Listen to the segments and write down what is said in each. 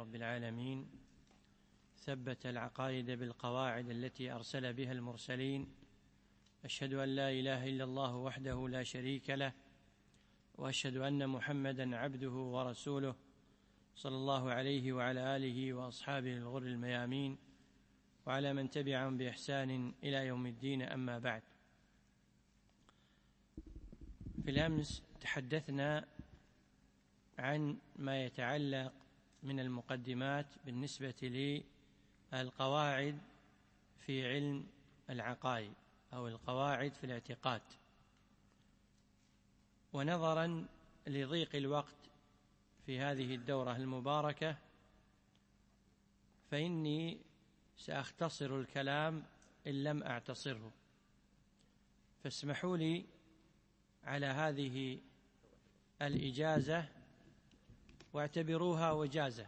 رب العالمين ثبت العقائد بالقواعد التي أرسل بها المرسلين. أشهد أن لا إله إلا الله وحده لا شريك له، وأشهد أن محمدًا عبده ورسوله صلى الله عليه وعلى آله وأصحابه الغر الميامين، وعلى من تبعهم بإحسان إلى يوم الدين. أما بعد، في الأمس تحدثنا عن ما يتعلق من المقدمات بالنسبة للقواعد في علم العقائد أو القواعد في الاعتقاد. ونظرا لضيق الوقت في هذه الدورة المباركة فإني سأختصر الكلام إن لم أعتصره، فاسمحوا لي على هذه الإجازة واعتبروها وجازة.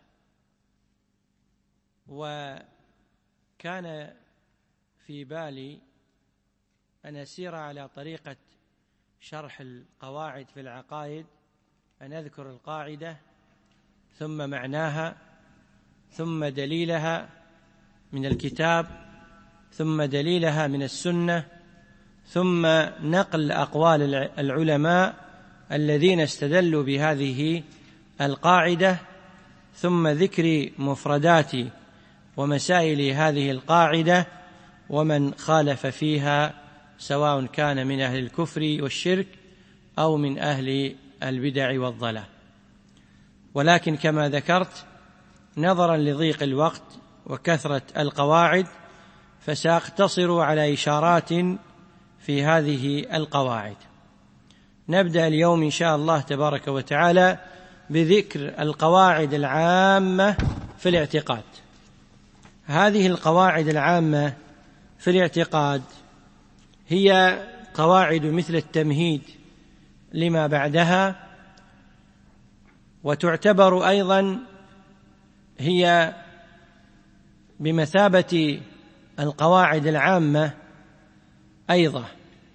وكان في بالي أن أسير على طريقة شرح القواعد في العقائد، أن أذكر القاعدة ثم معناها ثم دليلها من الكتاب ثم دليلها من السنة ثم نقل أقوال العلماء الذين استدلوا بهذه القاعدة، ثم ذكر مفردات ومسائل هذه القاعدة ومن خالف فيها، سواء كان من أهل الكفر والشرك أو من أهل البدع والضلال. ولكن كما ذكرت، نظرا لضيق الوقت وكثرة القواعد، فسأقتصر على إشارات في هذه القواعد. نبدأ اليوم إن شاء الله تبارك وتعالى بذكر القواعد العامة في الاعتقاد. هذه القواعد العامة في الاعتقاد هي قواعد مثل التمهيد لما بعدها، وتعتبر أيضا هي بمثابة القواعد العامة أيضا.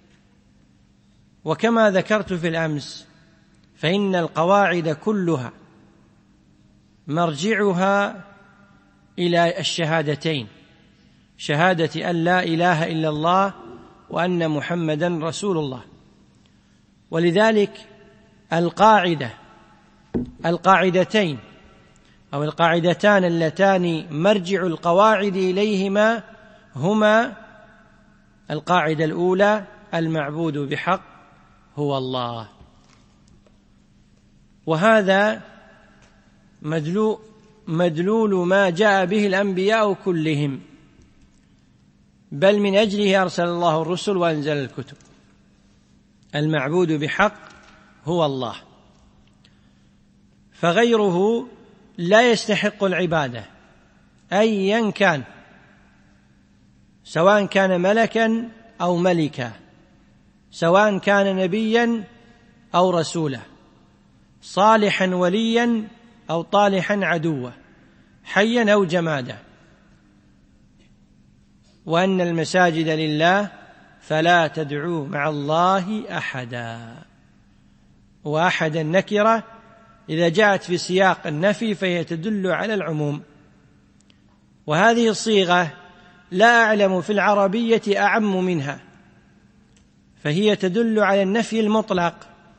وكما ذكرت في الأمس، فإن القواعد كلها مرجعها إلى الشهادتين، شهادة أن لا إله إلا الله وأن محمدًا رسول الله. ولذلك القاعدتين أو القاعدتان اللتان مرجع القواعد إليهما هما: القاعدة الأولى المعبود بحق هو الله، وهذا مدلول ما جاء به الأنبياء كلهم، بل من أجله أرسل الله الرسل وأنزل الكتب. المعبود بحق هو الله، فغيره لا يستحق العبادة أيا كان، سواء كان ملكا أو ملكا، سواء كان نبيا أو رسولا، صالحا وليا أو طالحا عدوا، حيا أو جمادا. وأن المساجد لله فلا تدعوا مع الله أحدا. وأحدا نكرة إذا جاءت في سياق النفي فهي تدل على العموم، وهذه الصيغة لا أعلم في العربية أعم منها، فهي تدل على النفي المطلق.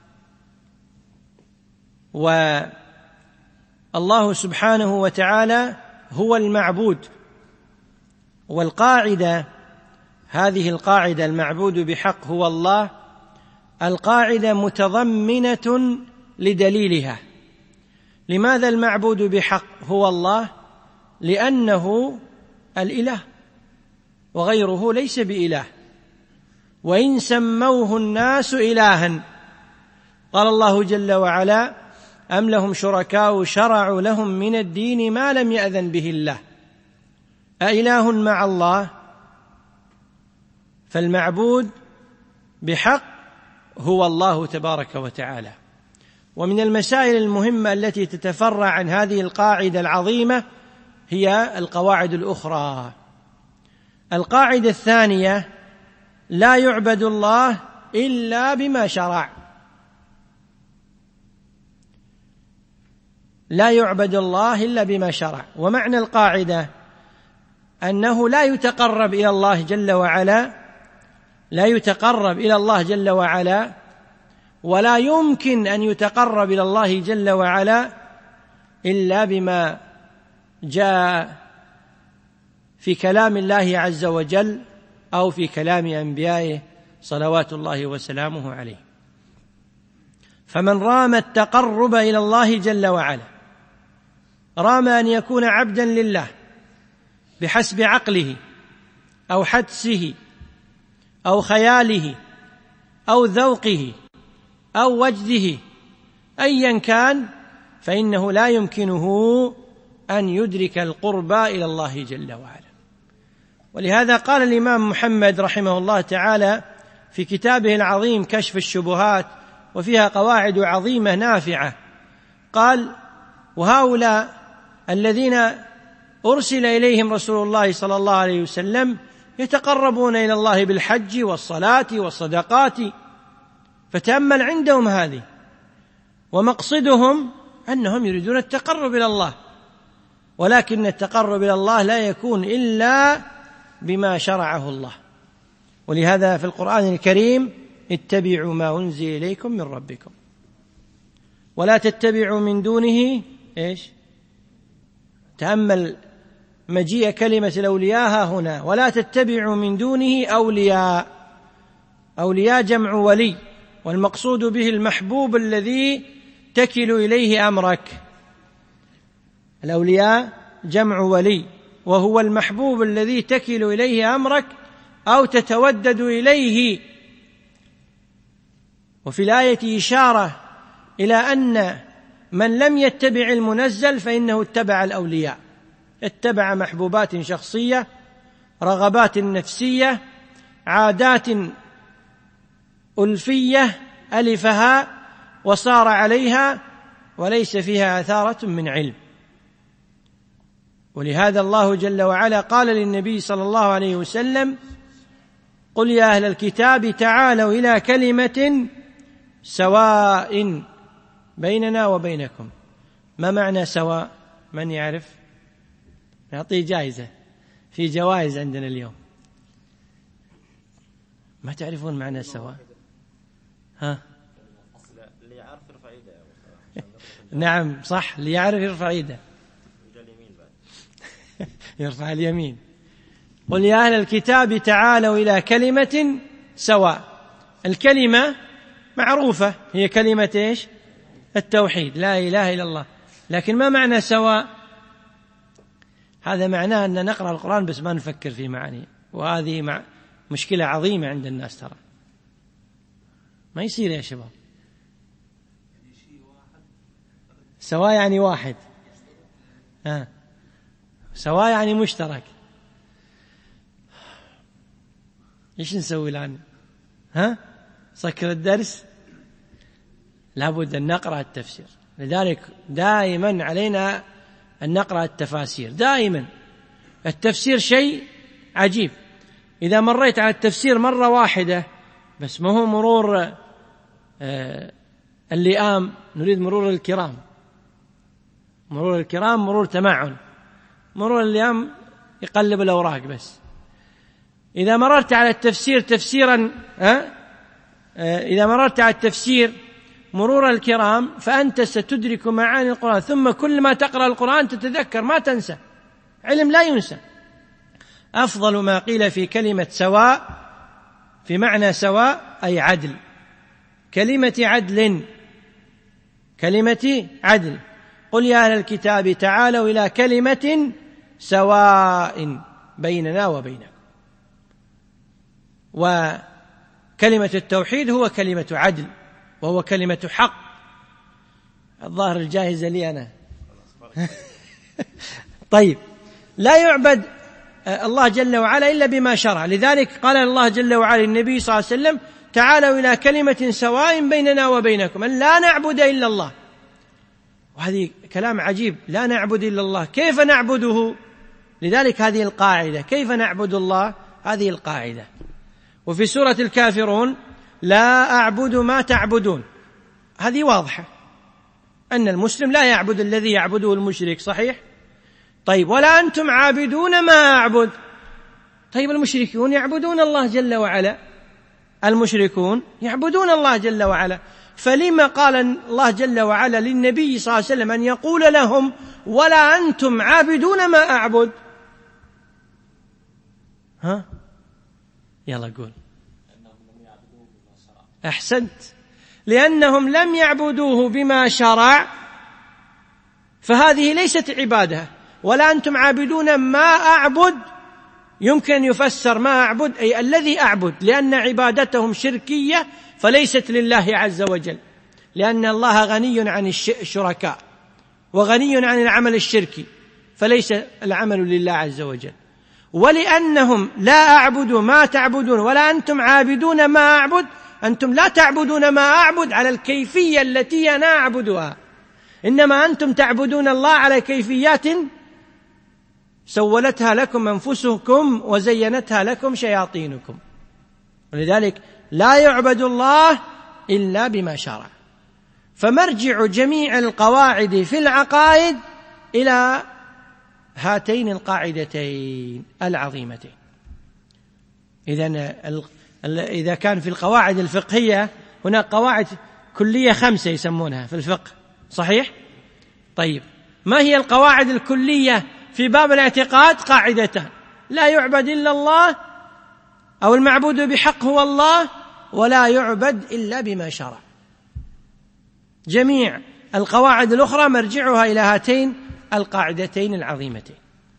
والله سبحانه وتعالى هو المعبود. والقاعدة، هذه القاعدة المعبود بحق هو الله، القاعدة متضمنة لدليلها. لماذا المعبود بحق هو الله؟ لأنه الإله وغيره ليس بإله. وإن سموه الناس إلها، قال الله جل وعلا: أم لهم شركاء شرعوا لهم من الدين ما لم يأذن به الله أإله مع الله؟ فالمعبود بحق هو الله تبارك وتعالى. ومن المسائل المهمة التي تتفرع عن هذه القاعدة العظيمة هي القواعد الأخرى. القاعدة الثانية: لا يعبد الله إلا بما شرع. لا يعبد الله إلا بما شرع. ومعنى القاعدة أنه لا يتقرب إلى الله جل وعلا ولا يمكن أن يتقرب إلى الله جل وعلا إلا بما جاء في كلام الله عز وجل أو في كلام أنبيائه صلوات الله وسلامه عليه. فمن رام التقرب إلى الله جل وعلا، رام أن يكون عبدا لله بحسب عقله أو حدسه أو خياله أو ذوقه أو وجده أيا كان، فإنه لا يمكنه أن يدرك القرب إلى الله جل وعلا. ولهذا قال الإمام محمد رحمه الله تعالى في كتابه العظيم كشف الشبهات، وفيها قواعد عظيمة نافعة، قال: وهؤلاء الذين أرسل إليهم رسول الله صلى الله عليه وسلم يتقربون إلى الله بالحج والصلاة والصدقات، فتأمل عندهم هذه، ومقصدهم أنهم يريدون التقرب إلى الله، ولكن التقرب إلى الله لا يكون إلا بما شرعه الله. ولهذا في القرآن الكريم: اتبعوا ما أنزل إليكم من ربكم ولا تتبعوا من دونه إيش؟ تأمل مجيء كلمة الأولياء هنا، ولا تتبعوا من دونه أولياء. أولياء جمع ولي، والمقصود به المحبوب الذي تكل إليه أمرك. الأولياء جمع ولي، وهو المحبوب الذي تكل إليه أمرك أو تتودد إليه. وفي الآية إشارة إلى أن من لم يتبع المنزل فإنه اتبع الأولياء، اتبع محبوبات شخصية، رغبات نفسية، عادات ألفية ألفها وصار عليها وليس فيها أثارة من علم. ولهذا الله جل وعلا قال للنبي صلى الله عليه وسلم: قل يا أهل الكتاب تعالوا إلى كلمة سواء بيننا وبينكم. ما معنى سواء؟ من يعرف؟ نعطيه جائزة، في جوائز عندنا اليوم. ما تعرفون معنى سواء؟ ها؟ اللي يعرف يرفع يده. نعم صح، اللي يعرف يرفع يده. يرفع اليمين. قل يا أهل الكتاب تعالوا إلى كلمة سواء. الكلمة معروفة، هي كلمة إيش؟ التوحيد، لا إله إلا الله. لكن ما معنى سواء؟ هذا معناه أن نقرأ القرآن بس ما نفكر في معانيه، وهذه مشكلة عظيمة عند الناس. ترى ما يصير يا شباب. سواء يعني واحد، سواء يعني مشترك. إيش نسوي الآن؟ سكر الدرس؟ لابد أن نقرأ التفسير. لذلك دائما علينا أن نقرأ التفاسير دائما. التفسير شيء عجيب. إذا مريت على التفسير مرة واحدة بس، ما هو مرور اللئام، نريد مرور الكرام. مرور الكرام مرور تمعن، مرور اللئام يقلب الأوراق بس. إذا مررت على التفسير تفسيرا إذا مررت على التفسير مرور الكرام فأنت ستدرك معاني القرآن، ثم كل ما تقرأ القرآن تتذكر، ما تنسى. علم لا ينسى. أفضل ما قيل في كلمة سواء في معنى سواء أي عدل. كلمة عدل، كلمة عدل. قل يا أهل الكتاب تعالوا إلى كلمة سواء بيننا وبينكم. وكلمة التوحيد هو كلمة عدل، وهو كلمة حق. الظاهر الجائزة لي أنا. طيب، لا يعبد الله جل وعلا إلا بما شرع. لذلك قال الله جل وعلا للنبي صلى الله عليه وسلم: تعالوا إلى كلمة سواء بيننا وبينكم أن لا نعبد إلا الله. وهذه كلام عجيب، لا نعبد إلا الله، كيف نعبده؟ لذلك هذه القاعدة، كيف نعبد الله؟ هذه القاعدة. وفي سورة الكافرون: لا أعبد ما تعبدون، هذه واضحة. أن المسلم لا يعبد الذي يعبده المشرك، صحيح؟ طيب ولا أنتم عابدون ما أعبد. طيب المشركون يعبدون الله جل وعلا، المشركون يعبدون الله جل وعلا، فلما قال الله جل وعلا للنبي صلى الله عليه وسلم أن يقول لهم ولا أنتم عابدون ما أعبد؟ ها؟ يلا قول. أحسنت، لأنهم لم يعبدوه بما شرع، فهذه ليست عبادة. ولا أنتم عابدون ما أعبد يمكن يفسر ما أعبد أي الذي أعبد، لأن عبادتهم شركية فليست لله عز وجل، لأن الله غني عن الشركاء وغني عن العمل الشركي، فليس العمل لله عز وجل. ولأنهم لا أعبد ما تعبدون ولا أنتم عابدون ما أعبد، أنتم لا تعبدون ما أعبد على الكيفية التي أنا أعبدها، إنما أنتم تعبدون الله على كيفيات سولتها لكم أنفسكم وزينتها لكم شياطينكم، ولذلك لا يعبد الله إلا بما شرع. فمرجع جميع القواعد في العقائد إلى هاتين القاعدتين العظيمتين. إذا كان في القواعد الفقهية هناك قواعد كلية 5 يسمونها في الفقه، صحيح؟ طيب ما هي القواعد الكلية في باب الاعتقاد؟ قاعدتان: لا يعبد إلا الله، أو المعبود بحق هو الله، ولا يعبد إلا بما شرع. جميع القواعد الأخرى مرجعها إلى هاتين القاعدتين العظيمتين.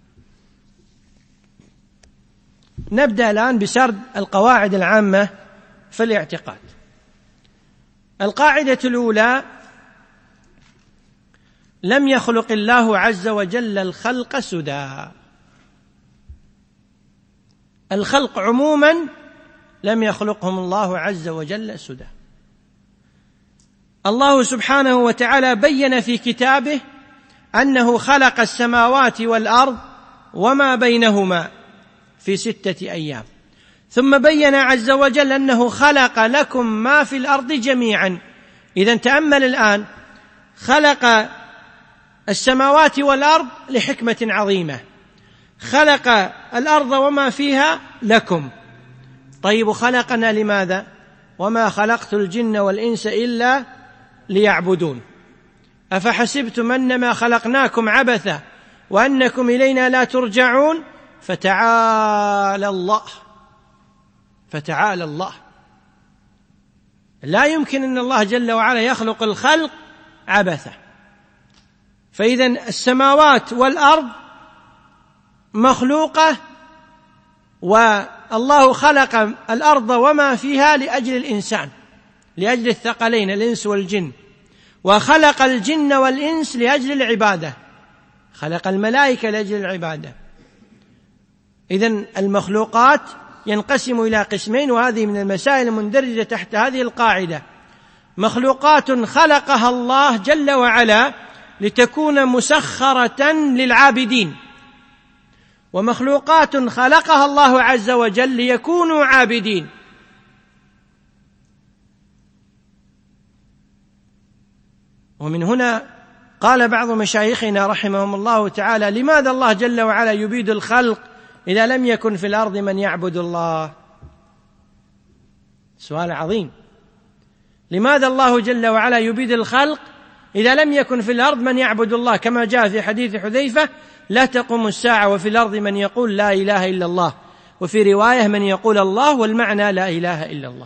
نبدأ الآن بسرد القواعد العامة في الاعتقاد. القاعدة الأولى: لم يخلق الله عز وجل الخلق سدى. الخلق عموما لم يخلقهم الله عز وجل سدى. الله سبحانه وتعالى بين في كتابه أنه خلق السماوات والأرض وما بينهما في 6 أيام، ثم بين عز وجل أنه خلق لكم ما في الأرض جميعا. إذن تأمل الآن، خلق السماوات والأرض لحكمة عظيمة، خلق الأرض وما فيها لكم. طيب خلقنا لماذا؟ وما خلقت الجن والإنس إلا ليعبدون. أفحسبتم أنما خلقناكم عبثا وأنكم إلينا لا ترجعون؟ فتعالى الله. لا يمكن أن الله جل وعلا يخلق الخلق عبثا. فإذن السماوات والأرض مخلوقة، والله خلق الأرض وما فيها لأجل الإنسان، لأجل الثقلين الإنس والجن، وخلق الجن والإنس لأجل العبادة، خلق الملائكة لأجل العبادة. إذن المخلوقات ينقسم إلى قسمين، وهذه من المسائل المندرجة تحت هذه القاعدة: مخلوقات خلقها الله جل وعلا لتكون مسخرة للعابدين، ومخلوقات خلقها الله عز وجل ليكونوا عابدين. ومن هنا قال بعض مشايخنا رحمهم الله تعالى: لماذا الله جل وعلا يبيد الخلق إذا لم يكن في الأرض من يعبد الله؟ سؤال عظيم. لماذا الله جل وعلا يبيد الخلق إذا لم يكن في الأرض من يعبد الله؟ كما جاء في حديث حذيفة: لا تقوم الساعة وفي الأرض من يقول لا إله إلا الله، وفي رواية من يقول الله، والمعنى لا إله إلا الله.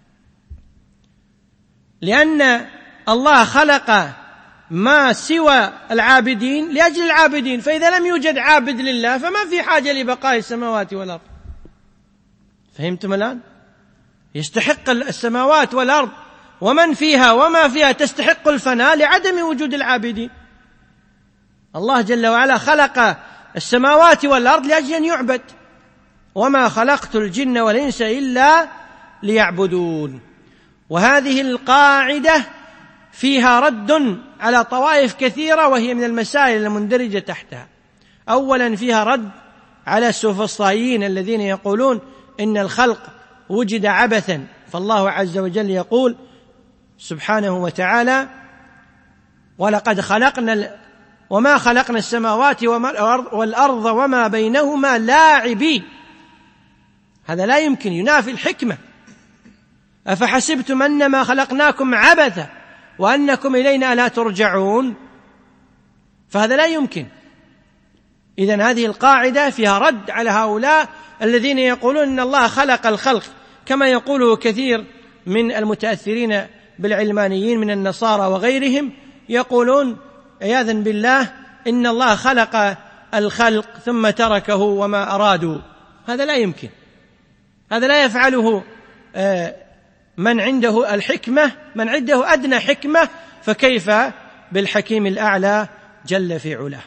لأن الله خلق ما سوى العابدين لأجل العابدين، فإذا لم يوجد عابد لله فما في حاجة لبقاء السماوات والأرض. فهمتم الآن؟ يستحق السماوات والأرض ومن فيها وما فيها تستحق الفناء لعدم وجود العابدين. الله جل وعلا خلق السماوات والأرض لأجل أن يعبد: وما خلقت الجن والإنس إلا ليعبدون. وهذه القاعدة فيها رد على طوائف كثيرة، وهي من المسائل المندرجة تحتها. أولا فيها رد على السوفسطائيين الذين يقولون إن الخلق وجد عبثا، فالله عز وجل يقول سبحانه وتعالى: ولقد خلقنا وما خلقنا السماوات والأرض وما بينهما لاعبين. هذا لا يمكن، ينافي الحكمة. أفحسبتم أنما خلقناكم عبثا وأنكم إلينا لا ترجعون، فهذا لا يمكن. إذن هذه القاعدة فيها رد على هؤلاء الذين يقولون إن الله خلق الخلق، كما يقوله كثير من المتأثرين بالعلمانيين من النصارى وغيرهم، يقولون عياذا بالله إن الله خلق الخلق ثم تركه وما أرادوا. هذا لا يمكن، هذا لا يفعله من عنده الحكمة، من عنده أدنى حكمة، فكيف بالحكيم الأعلى جل في علاه.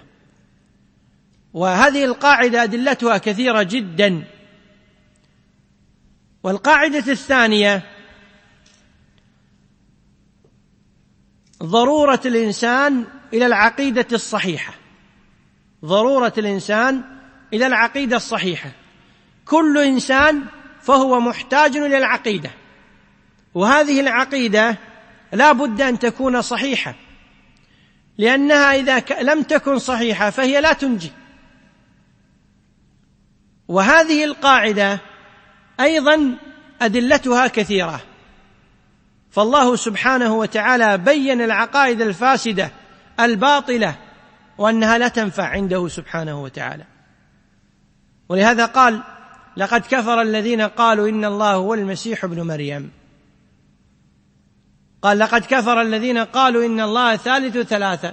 وهذه القاعدة أدلتها كثيرة جدا. والقاعدة الثانية ضرورة الإنسان إلى العقيدة الصحيحة، ضرورة الإنسان إلى العقيدة الصحيحة. كل إنسان فهو محتاج إلى العقيدة، وهذه العقيدة لا بد أن تكون صحيحة، لأنها إذا لم تكن صحيحة فهي لا تنجي. وهذه القاعدة أيضا أدلتها كثيرة، فالله سبحانه وتعالى بين العقائد الفاسدة الباطلة وأنها لا تنفع عنده سبحانه وتعالى. ولهذا قال: لقد كفر الذين قالوا إن الله هو المسيح ابن مريم. قال: لقد كفر الذين قالوا إن الله ثالث ثلاثة.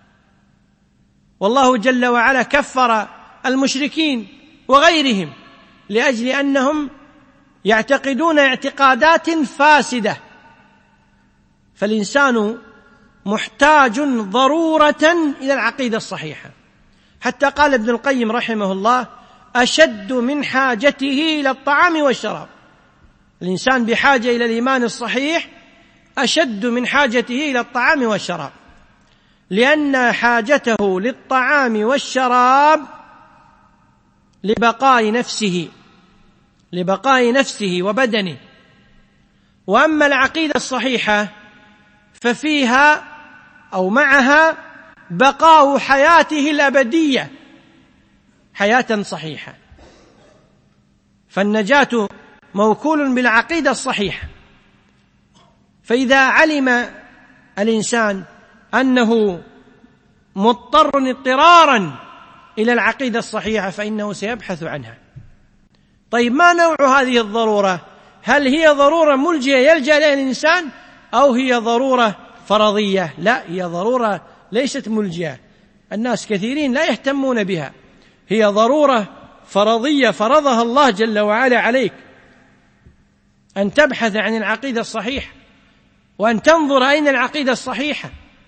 والله جل وعلا كفر المشركين وغيرهم لأجل أنهم يعتقدون اعتقادات فاسدة. فالإنسان محتاج ضرورة إلى العقيدة الصحيحة، حتى قال ابن القيم رحمه الله: أشد من حاجته إلى الطعام والشراب. الإنسان بحاجة إلى الإيمان الصحيح أشد من حاجته إلى الطعام والشراب، لأن حاجته للطعام والشراب لبقاء نفسه وبدنه. وأما العقيدة الصحيحة ففيها أو معها بقاء حياته الأبدية حياة صحيحة. فالنجاة موكول بالعقيدة الصحيحة. فإذا علم الإنسان أنه مضطر اضطرارا إلى العقيدة الصحيحة فإنه سيبحث عنها. طيب، ما نوع هذه الضرورة؟ هل هي ضرورة ملجئة يلجأ إليها الإنسان أو هي ضرورة فرضية؟ لا، هي ضرورة ليست ملجئة، الناس كثيرين لا يهتمون بها. هي ضرورة فرضية فرضها الله جل وعلا عليك، أن تبحث عن العقيدة الصحيحة وأن تنظر أين العقيدة الصحيحة.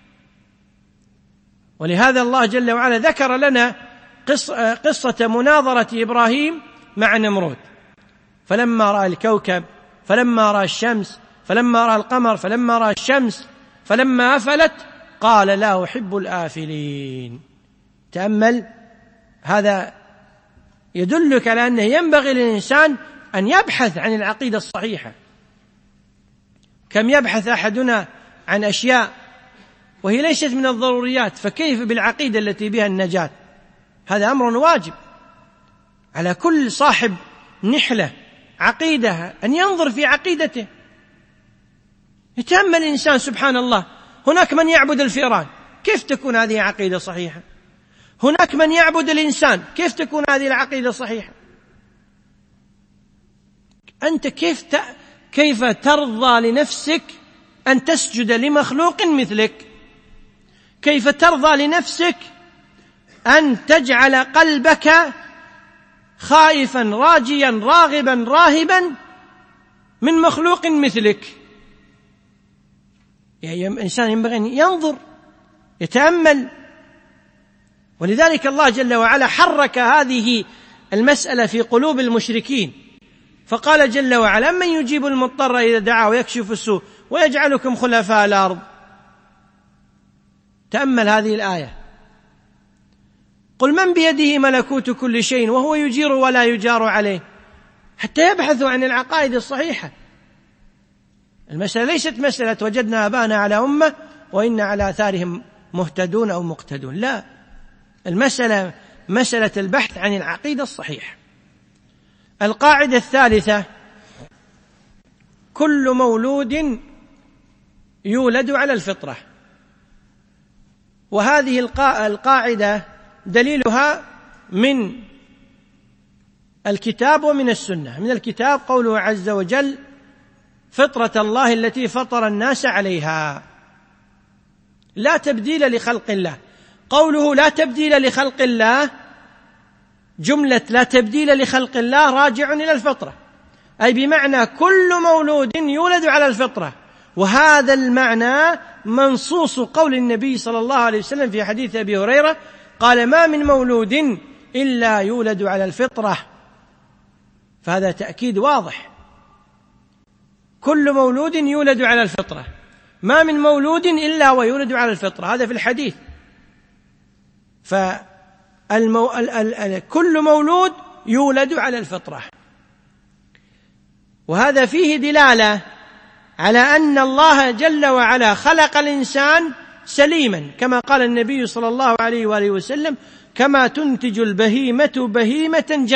ولهذا الله جل وعلا ذكر لنا قصة مناظرة إبراهيم مع نمرود، فلما رأى الكوكب، فلما رأى الشمس، فلما رأى القمر، فلما رأى الشمس، فلما أفلت قال: لا أحب الآفلين. تأمل، هذا يدلك على أنه ينبغي للإنسان أن يبحث عن العقيدة الصحيحة. كم يبحث أحدنا عن أشياء وهي ليست من الضروريات، فكيف بالعقيدة التي بها النجاة؟ هذا أمر واجب على كل صاحب نحلة عقيدة أن ينظر في عقيدته. يتأمل الإنسان، سبحان الله، هناك من يعبد الفئران، كيف تكون هذه عقيدة صحيحة؟ هناك من يعبد الإنسان، كيف تكون هذه العقيدة صحيحة؟ أنت كيف ترضى لنفسك أن تسجد لمخلوق مثلك؟ كيف ترضى لنفسك أن تجعل قلبك خائفا راجيا راغبا راهبا من مخلوق مثلك؟ يعني الإنسان ينبغي أن ينظر يتأمل. ولذلك الله جل وعلا حرك هذه المسألة في قلوب المشركين، فقال جل وعلا: من يجيب المضطر إذا دعاه ويكشف السوء ويجعلكم خلفاء الأرض. تأمل هذه الآية: قل من بيده ملكوت كل شيء وهو يجير ولا يجار عليه، حتى يبحثوا عن العقائد الصحيحة. المسألة ليست مسألة وجدنا آباءنا على أمة وإن على آثارهم مهتدون أو مقتدون، لا، المسألة مسألة البحث عن العقيدة الصحيحة. القاعدة الثالثة: كل مولود يولد على الفطرة. وهذه القاعدة دليلها من الكتاب ومن السنة. من الكتاب قوله عز وجل: فطرة الله التي فطر الناس عليها، لا تبديل لخلق الله. قوله لا تبديل لخلق الله، جملة لا تبديل لخلق الله راجع إلى الفطرة، أي بمعنى كل مولود يولد على الفطرة. وهذا المعنى منصوص قول النبي صلى الله عليه وسلم في حديث أبي هريرة قال: ما من مولود إلا يولد على الفطرة. فهذا تأكيد واضح، كل مولود يولد على الفطرة، ما من مولود إلا ويولد على الفطرة، هذا في الحديث. كل مولود يولد على الفطرة، وهذا فيه دلالة على أن الله جل وعلا خلق الإنسان سليما، كما قال النبي صلى الله عليه وآله وسلم: كما تنتج البهيمة بهيمة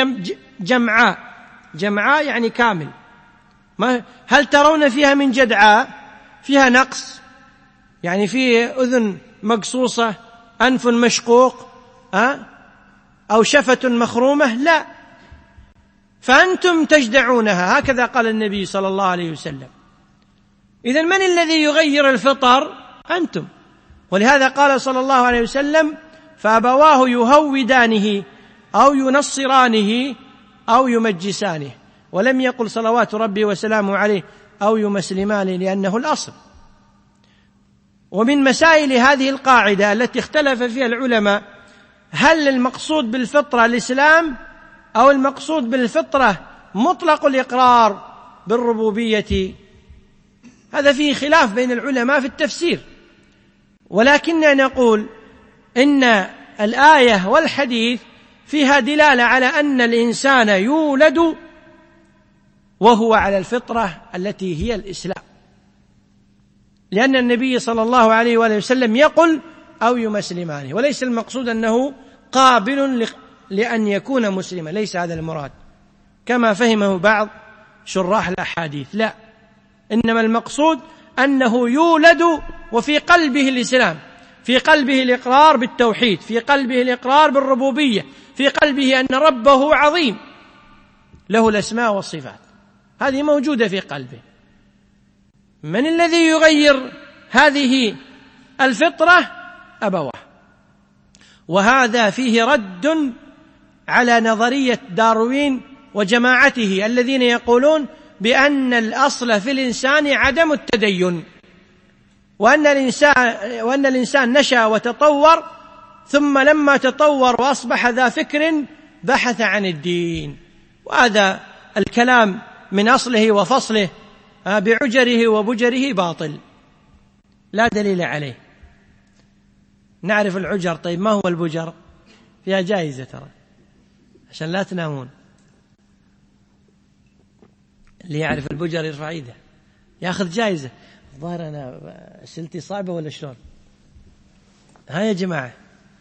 جمعاء يعني كامل. هل ترون فيها من جدعاء؟ فيها نقص، يعني فيه أذن مقصوصة، أنف مشقوق، أو شفة مخرومة؟ لا، فأنتم تجدعونها، هكذا قال النبي صلى الله عليه وسلم. إذن من الذي يغير الفطر؟ أنتم. ولهذا قال صلى الله عليه وسلم: فأبواه يهودانه أو ينصرانه أو يمجسانه، ولم يقل صلوات ربي وسلامه عليه أو يمسلمانه، لأنه الأصل. ومن مسائل هذه القاعدة التي اختلف فيها العلماء: هل المقصود بالفطرة الإسلام أو المقصود بالفطرة مطلق الإقرار بالربوبية؟ هذا فيه خلاف بين العلماء في التفسير، ولكننا نقول إن الآية والحديث فيها دلالة على أن الإنسان يولد وهو على الفطرة التي هي الإسلام، لأن النبي صلى الله عليه وآله وسلم يقول: أو يمسلمانه، وليس المقصود أنه قابل لأن يكون مسلما، ليس هذا المراد كما فهمه بعض شراح الأحاديث، لا، إنما المقصود أنه يولد وفي قلبه الإسلام، في قلبه الإقرار بالتوحيد، في قلبه الإقرار بالربوبية، في قلبه أن ربه عظيم له الأسماء والصفات، هذه موجودة في قلبه. من الذي يغير هذه الفطرة؟ أبواه. وهذا فيه رد على نظرية داروين وجماعته الذين يقولون بأن الأصل في الإنسان عدم التدين، وأن الإنسان نشأ وتطور، ثم لما تطور وأصبح ذا فكر بحث عن الدين. وهذا الكلام من أصله وفصله بعجره وبجره باطل، لا دليل عليه. نعرف العجر، طيب ما هو البجر؟ فيها جائزة ترى عشان لا تنامون. اللي يعرف البجر يرفع ايده ياخذ جائزة. الظاهر أنا أسئلتي صعبة ولا شلون؟ ها يا جماعة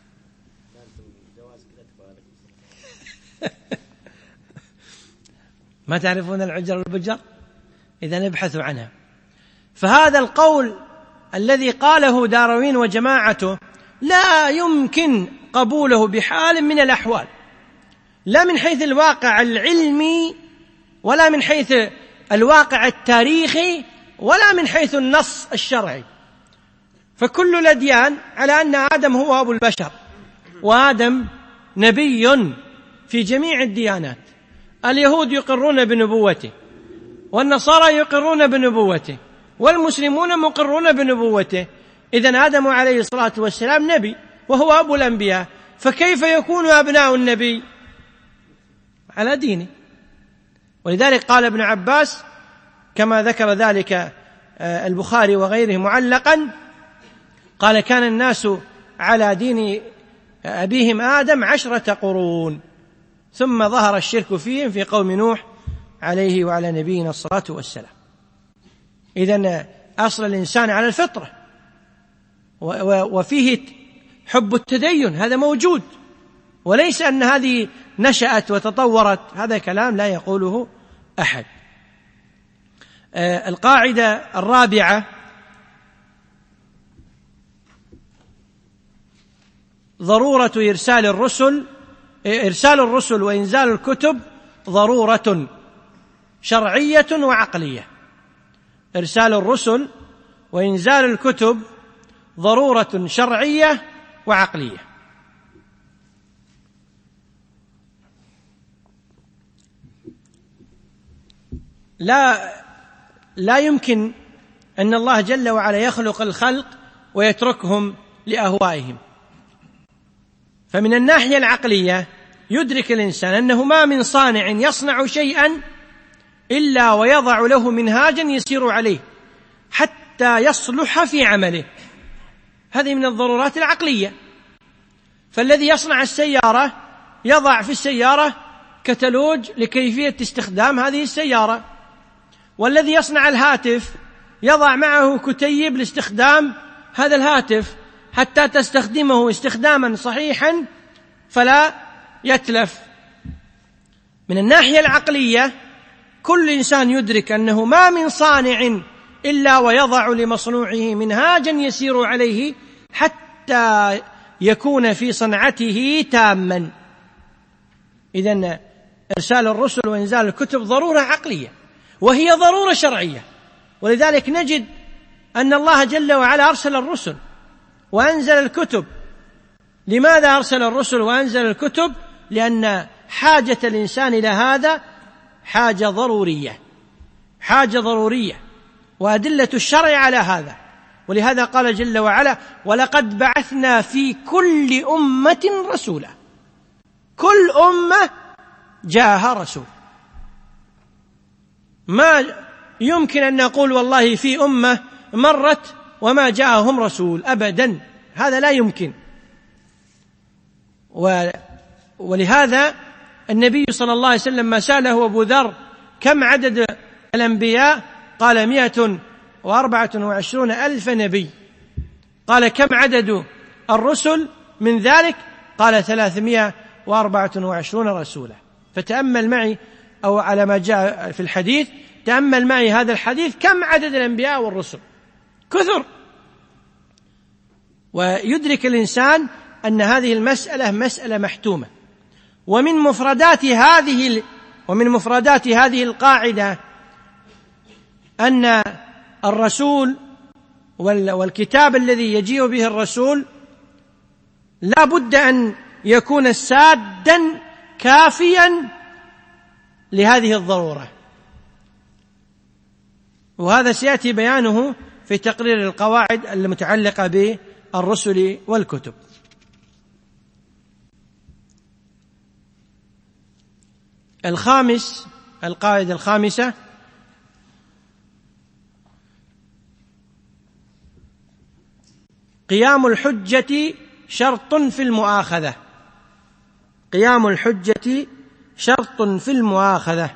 ما تعرفون العجر والبجر؟ إذا ابحثوا عنها. فهذا القول الذي قاله داروين وجماعته لا يمكن قبوله بحال من الأحوال، لا من حيث الواقع العلمي، ولا من حيث الواقع التاريخي، ولا من حيث النص الشرعي. فكل الأديان على أن آدم هو أبو البشر، وآدم نبي في جميع الديانات. اليهود يقرون بنبوته، والنصارى يقرون بنبوته، والمسلمون مقرون بنبوته. إذن آدم عليه الصلاة والسلام نبي وهو أبو الأنبياء، فكيف يكون أبناء النبي على دينه؟ ولذلك قال ابن عباس كما ذكر ذلك البخاري وغيره معلقا، قال: كان الناس على دين أبيهم آدم 10 قرون، ثم ظهر الشرك فيهم في قوم نوح عليه وعلى نبينا الصلاة والسلام. إذن أصل الإنسان على الفطرة، وفيه حب التدين، هذا موجود، وليس أن هذه نشأت وتطورت، هذا كلام لا يقوله أحد. القاعدة الرابعة: ضرورة إرسال الرسل وإنزال الكتب ضرورة شرعية وعقلية. إرسال الرسل وإنزال الكتب ضرورة شرعية وعقلية. لا يمكن أن الله جل وعلا يخلق الخلق ويتركهم لأهوائهم. فمن الناحية العقلية يدرك الإنسان أنه ما من صانع يصنع شيئا إلا ويضع له منهاجا يسير عليه حتى يصلح في عمله، هذه من الضرورات العقلية. فالذي يصنع السيارة يضع في السيارة كتالوج لكيفية استخدام هذه السيارة، والذي يصنع الهاتف يضع معه كتيب لاستخدام هذا الهاتف حتى تستخدمه استخداما صحيحا فلا يتلف. من الناحية العقلية كل إنسان يدرك أنه ما من صانع إلا ويضع لمصنوعه منهاجا يسير عليه حتى يكون في صنعته تاما. إذن إرسال الرسل وإنزال الكتب ضرورة عقلية وهي ضرورة شرعية، ولذلك نجد أن الله جل وعلا أرسل الرسل وأنزل الكتب. لماذا أرسل الرسل وأنزل الكتب؟ لأن حاجة الإنسان إلى هذا حاجة ضرورية، وأدلة الشرع على هذا. ولهذا قال جل وعلا: ولقد بعثنا في كل أمة رسولا. كل أمة جاءها رسول. ما يمكن أن نقول والله في أمة مرت وما جاءهم رسول، أبدا، هذا لا يمكن. ولهذا النبي صلى الله عليه وسلم ما سأله أبو ذر كم عدد الأنبياء قال 124,000 نبي. قال كم عدد الرسل من ذلك؟ قال 324 رسولا. فتأمل معي، أو على ما جاء في الحديث، تأمل معي هذا الحديث، كم عدد الأنبياء والرسل؟ كثر. ويدرك الإنسان أن هذه المسألة مسألة محتومة. ومن مفردات هذه القاعدة أن الرسول والكتاب الذي يجيء به الرسول لا بد أن يكون سادا كافيا لهذه الضرورة، وهذا سيأتي بيانه في تقرير القواعد المتعلقة بالرسل والكتب. القاعدة الخامسة: قيام الحجة شرط في المؤاخذة. قيام الحجة شرط في المؤاخذة.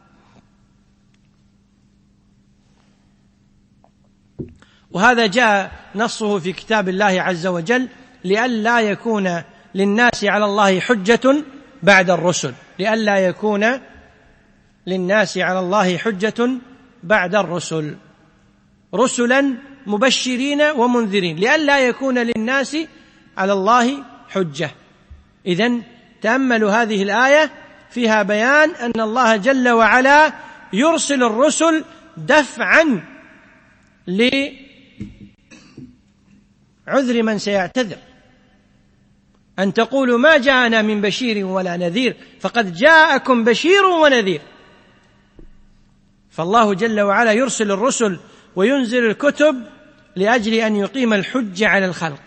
وهذا جاء نصه في كتاب الله عز وجل: لئلا يكون للناس على الله حجة بعد الرسل. لئلا يكون للناس على الله حجة بعد الرسل، رسلا مبشرين ومنذرين، لئلا يكون للناس على الله حجة. إذن تأملوا هذه الآية، فيها بيان أن الله جل وعلا يرسل الرسل دفعا لعذر من سيعتذر. أن تقولوا ما جاءنا من بشير ولا نذير، فقد جاءكم بشير ونذير. فالله جل وعلا يرسل الرسل وينزل الكتب لأجل أن يقيم الحجة على الخلق.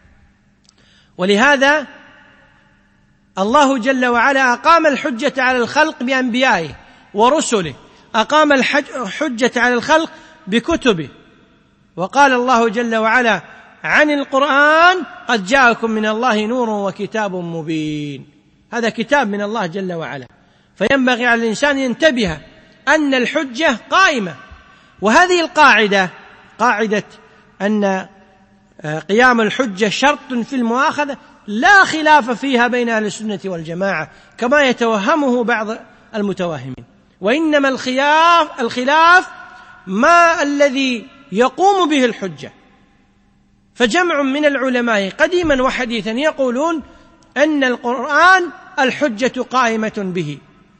ولهذا الله جل وعلا أقام الحجة على الخلق بأنبيائه ورسله، أقام الحجة على الخلق بكتبه. وقال الله جل وعلا عن القرآن: قد جاءكم من الله نور وكتاب مبين. هذا كتاب من الله جل وعلا، فينبغي على الإنسان ينتبه أن الحجة قائمة. وهذه القاعدة، قاعدة أن قيام الحجة شرط في المؤاخذة لا خلاف فيها بين أهل السنة والجماعة كما يتوهمه بعض المتوهمين، وإنما الخلاف ما الذي يقوم به الحجة. فجمع من العلماء قديما وحديثا يقولون أن القرآن الحجة قائمة به،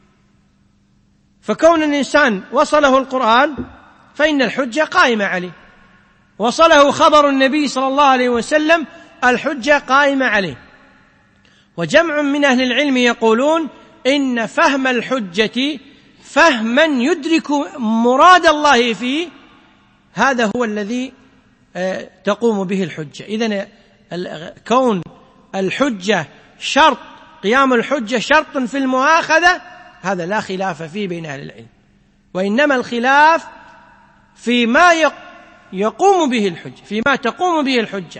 فكون الإنسان وصله القرآن فإن الحجة قائمة عليه، وصله خبر النبي صلى الله عليه وسلم الحجة قائمة عليه. وجمع من أهل العلم يقولون إن فهم الحجة فهما يدرك مراد الله فيه هذا هو الذي تقوم به الحجة. إذن كون الحجة شرط، قيام الحجة شرط في المؤاخذة، هذا لا خلاف فيه بين أهل العلم، وإنما الخلاف فيما يقوم به الحجة، فيما تقوم به الحجة.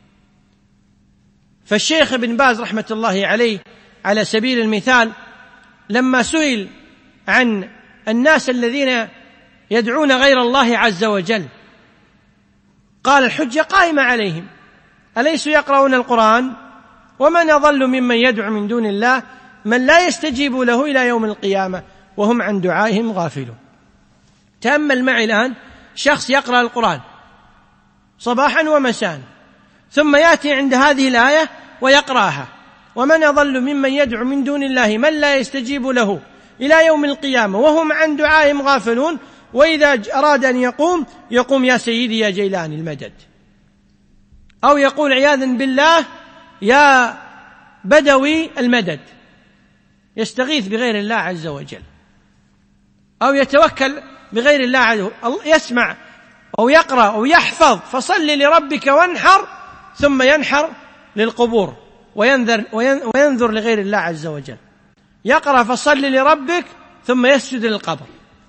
فالشيخ ابن باز رحمة الله عليه على سبيل المثال لما سئل عن الناس الذين يدعون غير الله عز وجل قال الحجة قائمة عليهم، أليسوا يقرؤون القرآن؟ ومن أضل ممن يدعو من دون الله من لا يستجيب له إلى يوم القيامة وهم عن دعائهم غافلون. تأمل معي الآن شخص يقرأ القرآن صباحا ومساء ثم يأتي عند هذه الآية ويقرأها، ومن أضل ممن يدعو من دون الله من لا يستجيب له إلى يوم القيامة وهم عن دعائهم غافلون، وإذا أراد أن يقوم يا سيدي يا جيلاني المدد، أو يقول عياذا بالله يا بدوي المدد، يستغيث بغير الله عز وجل، أو يتوكل بغير الله عز وجل، يسمع أو يقرأ أو يحفظ فصل لربك وانحر، ثم ينحر للقبور وينذر لغير الله عز وجل، يقرأ فصل لربك ثم يسجد للقبر.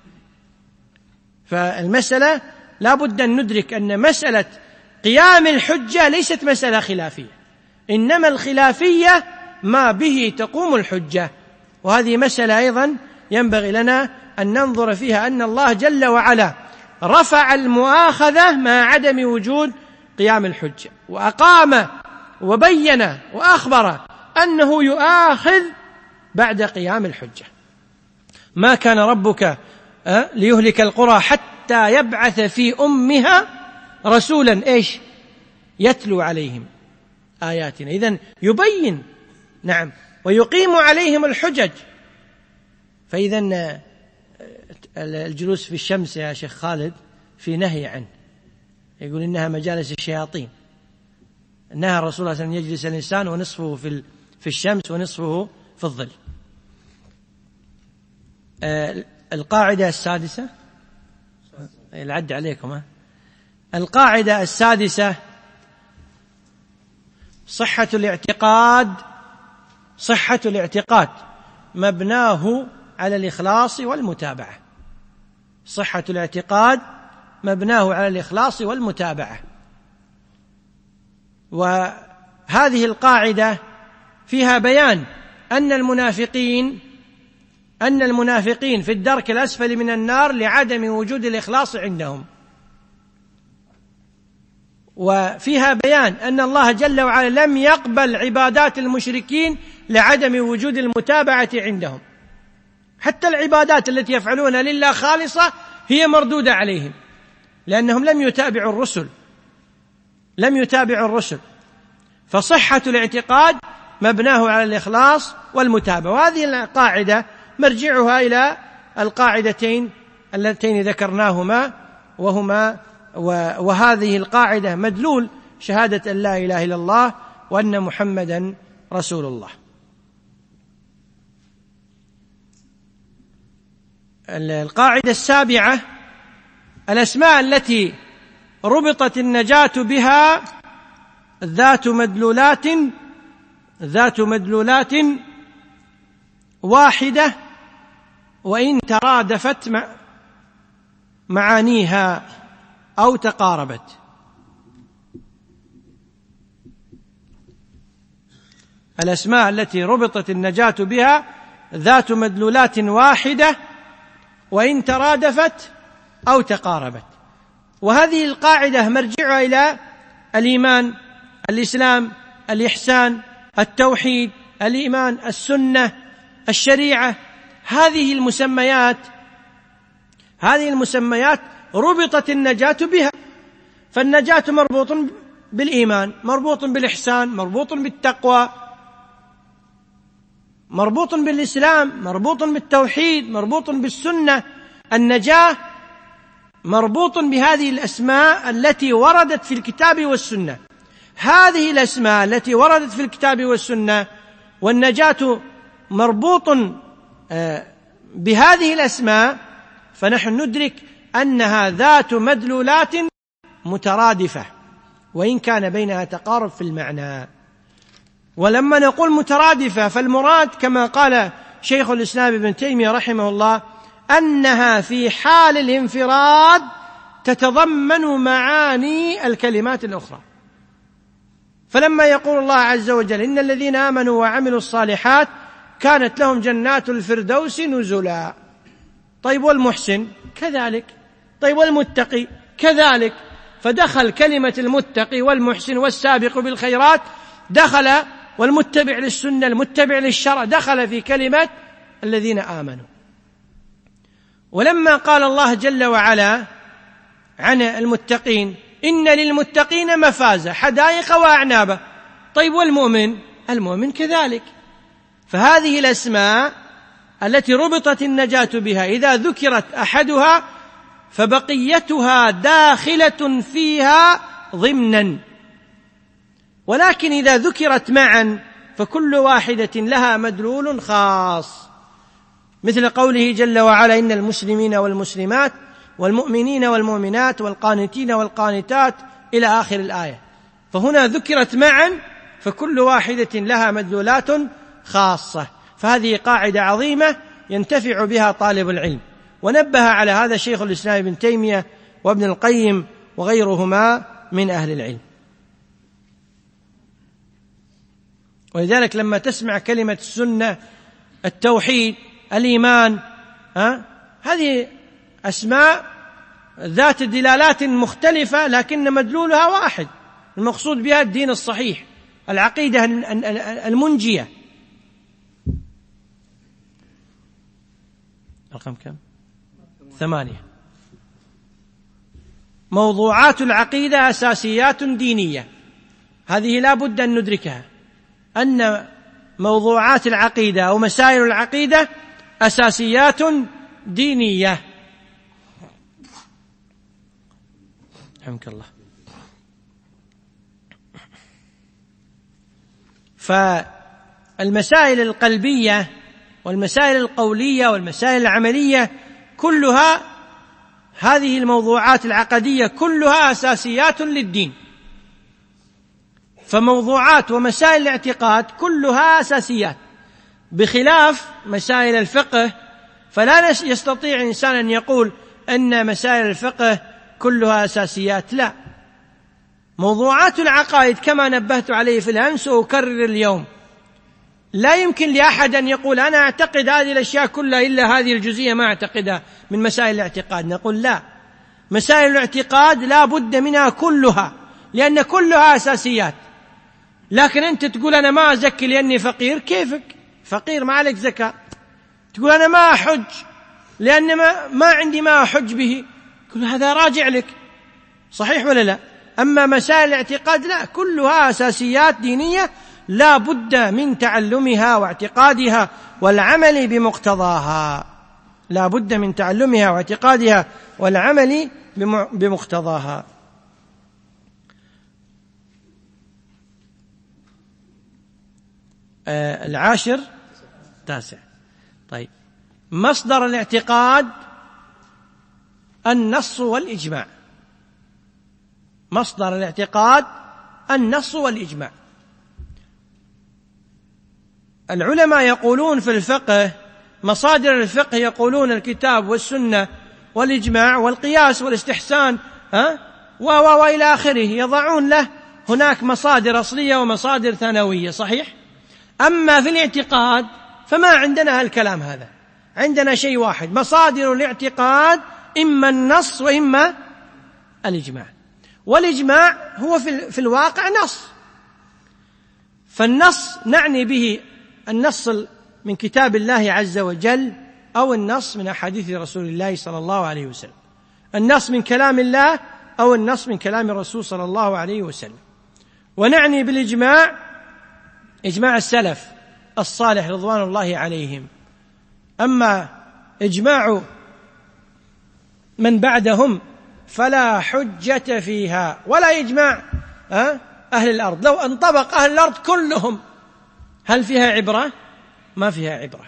فالمسألة لا بد أن ندرك أن مسألة قيام الحجة ليست مسألة خلافية، إنما الخلافية ما به تقوم الحجة. وهذه مسألة أيضا ينبغي لنا أن ننظر فيها، أن الله جل وعلا رفع المؤاخذة مع عدم وجود قيام الحجة، وأقام وبين وأخبر أنه يؤاخذ بعد قيام الحجة. ما كان ربك ليهلك القرى حتى يبعث في أمها رسولا يتلو عليهم آياتنا. إذن يبين ويقيم عليهم الحجج. فإذن الجلوس في الشمس يا شيخ خالد في نهي عنه، يقول إنها مجالس الشياطين. نهى الرسول صلى الله عليه وسلم يجلس الإنسان ونصفه في الشمس ونصفه في الظل. القاعدة السادسة العد عليكم القاعدة السادسة صحة الاعتقاد مبناه على الإخلاص والمتابعة. صحة الاعتقاد مبناه على الإخلاص والمتابعة. وهذه القاعدة فيها بيان أن المنافقين في الدرك الأسفل من النار لعدم وجود الإخلاص عندهم، وفيها بيان أن الله جل وعلا لم يقبل عبادات المشركين لعدم وجود المتابعة عندهم. حتى العبادات التي يفعلونها لله خالصة هي مردودة عليهم، لأنهم لم يتابعوا الرسل. فصحة الاعتقاد مبناه على الإخلاص والمتابعة. وهذه القاعدة مرجعها إلى القاعدتين اللتين ذكرناهما، وهذه القاعدة مدلول شهادة أن لا إله إلا الله وأن محمدا رسول الله. القاعدة السابعة الأسماء التي ربطت النجاة بها ذات مدلولات واحدة وإن ترادفت معانيها أو تقاربت. الأسماء التي ربطت النجاة بها ذات مدلولات واحدة وإن ترادفت أو تقاربت. وهذه القاعدة مرجعها إلى الإيمان، الإسلام، الإحسان، التوحيد، الإيمان، السنة، الشريعة. هذه المسميات ربطت النجاة بها، فالنجاة مربوط بالإيمان، مربوط بالإحسان، مربوط بالتقوى، مربوط بالإسلام، مربوط بالتوحيد، مربوط بالسنة. النجاة مربوط بهذه الأسماء التي وردت في الكتاب والسنة. هذه الأسماء التي وردت في الكتاب والسنة والنجاة مربوط بهذه الأسماء، فنحن ندرك أنها ذات مدلولات مترادفة وإن كان بينها تقارب في المعنى. ولما نقول مترادفة فالمراد كما قال شيخ الإسلام ابن تيمية رحمه الله أنها في حال الانفراد تتضمن معاني الكلمات الأخرى. فلما يقول الله عز وجل إن الذين آمنوا وعملوا الصالحات كانت لهم جنات الفردوس نزلا، طيب والمحسن كذلك، طيب والمتقي كذلك، فدخل كلمة المتقي والمحسن والسابق بالخيرات دخل، والمتبع للسنة المتبع للشرع دخل في كلمة الذين آمنوا. ولما قال الله جل وعلا عن المتقين إن للمتقين مفازة حدائق وأعنابا، طيب والمؤمن؟ المؤمن كذلك. فهذه الأسماء التي ربطت النجاة بها إذا ذكرت أحدها فبقيتها داخلة فيها ضمنا، ولكن إذا ذكرت معا فكل واحدة لها مدلول خاص، مثل قوله جل وعلا إن المسلمين والمسلمات والمؤمنين والمؤمنات والقانتين والقانتات إلى آخر الآية. فهنا ذكرت معا فكل واحدة لها مدلولات خاصة. فهذه قاعدة عظيمة ينتفع بها طالب العلم، ونبه على هذا شيخ الإسلام ابن تيمية وابن القيم وغيرهما من أهل العلم. ولذلك لما تسمع كلمة السنة، التوحيد، الإيمان، هذه أسماء ذات دلالات مختلفة لكن مدلولها واحد، المقصود بها الدين الصحيح، العقيدة المنجية. رقم كم؟ 8. موضوعات العقيدة أساسيات دينية. هذه لا بد أن ندركها، أن موضوعات العقيدة أو مسائل العقيدة أساسيات دينية. رحمك الله. فالمسائل القلبية والمسائل القولية والمسائل العملية كلها، هذه الموضوعات العقدية كلها أساسيات للدين. فموضوعات ومسائل الاعتقاد كلها أساسيات، بخلاف مسائل الفقه، فلا يستطيع إنسان أن يقول أن مسائل الفقه كلها أساسيات، لا. موضوعات العقائد كما نبهت عليه في الأمس وأكرر اليوم، لا يمكن لأحد أن يقول أنا أعتقد هذه الأشياء كلها إلا هذه الجزئية ما أعتقدها من مسائل الاعتقاد. نقول لا، مسائل الاعتقاد لا بد منها كلها، لأن كلها أساسيات. لكن أنت تقول أنا ما أزكي لأني فقير، كيفك؟ فقير ما عليك زكاة. تقول أنا ما أحج لأن ما عندي ما أحج به، كل هذا راجع لك، صحيح ولا لا؟ أما مسائل الاعتقاد لا، كلها أساسيات دينية لا بد من تعلمها واعتقادها والعمل بمقتضاها، لا بد من تعلمها واعتقادها والعمل بمقتضاها. العاشر 9. طيب، مصدر الاعتقاد النص والإجماع. مصدر الاعتقاد النص والإجماع. العلماء يقولون في الفقه، مصادر الفقه يقولون الكتاب والسنة والإجماع والقياس والاستحسان وإلى آخره، يضعون له هناك مصادر أصلية ومصادر ثانوية، صحيح؟ أما في الاعتقاد فما عندنا هالكلام هذا، عندنا شيء واحد، مصادر الاعتقاد إما النص وإما الإجماع. والإجماع هو في الواقع نص. فالنص نعني به النص من كتاب الله عز وجل أو النص من أحاديث رسول الله صلى الله عليه وسلم، النص من كلام الله أو النص من كلام الرسول صلى الله عليه وسلم. ونعني بالإجماع إجماع السلف الصالح رضوان الله عليهم. أما إجماع من بعدهم فلا حجة فيها، ولا إجماع أهل الأرض. لو انطبق أهل الأرض كلهم هل فيها عبرة؟ ما فيها عبرة.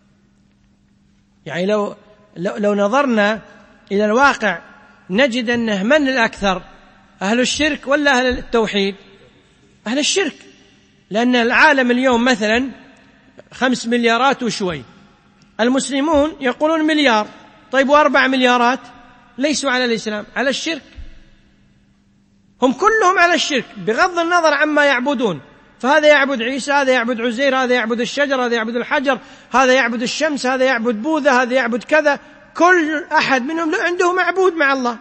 يعني لو نظرنا إلى الواقع نجد أنه من الأكثر، أهل الشرك ولا أهل التوحيد؟ أهل الشرك، لأن العالم اليوم مثلا 5 مليارات وشوي، المسلمون يقولون 1 مليار، طيب و4 مليارات ليسوا على الإسلام، على الشرك، هم كلهم على الشرك بغض النظر عما يعبدون. فهذا يعبد عيسى، هذا يعبد عزير، هذا يعبد الشجر، هذا يعبد الحجر، هذا يعبد الشمس، هذا يعبد بوذا، هذا يعبد كذا، كل أحد منهم عنده معبود مع الله.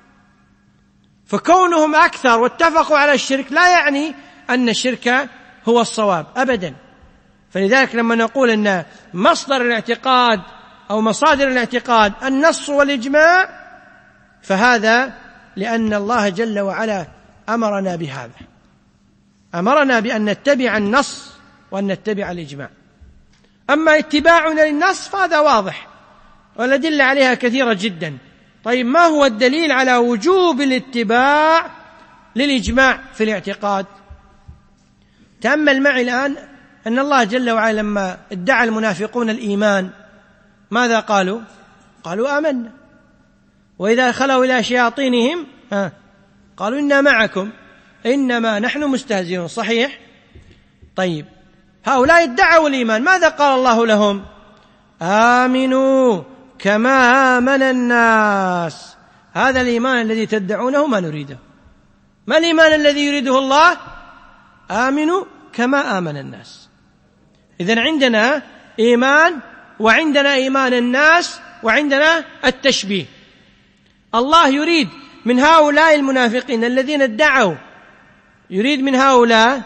فكونهم أكثر واتفقوا على الشرك لا يعني أن الشرك هو الصواب أبدا. فلذلك لما نقول أن مصدر الاعتقاد أو مصادر الاعتقاد النص والإجماع، فهذا لأن الله جل وعلا أمرنا بهذا، أمرنا بأن نتبع النص وأن نتبع الإجماع. أما اتباعنا للنص فهذا واضح والأدلة عليها كثيرة جدا. طيب ما هو الدليل على وجوب الاتباع للإجماع في الاعتقاد؟ تأمل معي الآن أن الله جل وعلا لما ادعى المنافقون الإيمان ماذا قالوا؟ قالوا آمنا، وإذا خلوا إلى شياطينهم قالوا إنا معكم إنما نحن مستهزئون. صحيح؟ طيب هؤلاء ادعوا الإيمان، ماذا قال الله لهم؟ آمنوا كما آمن الناس. هذا الإيمان الذي تدعونه ما نريده. ما الإيمان الذي يريده الله؟ آمنوا كما آمن الناس. إذن عندنا إيمان، وعندنا إيمان الناس، وعندنا التشبيه. الله يريد من هؤلاء المنافقين الذين ادعوا، يريد من هؤلاء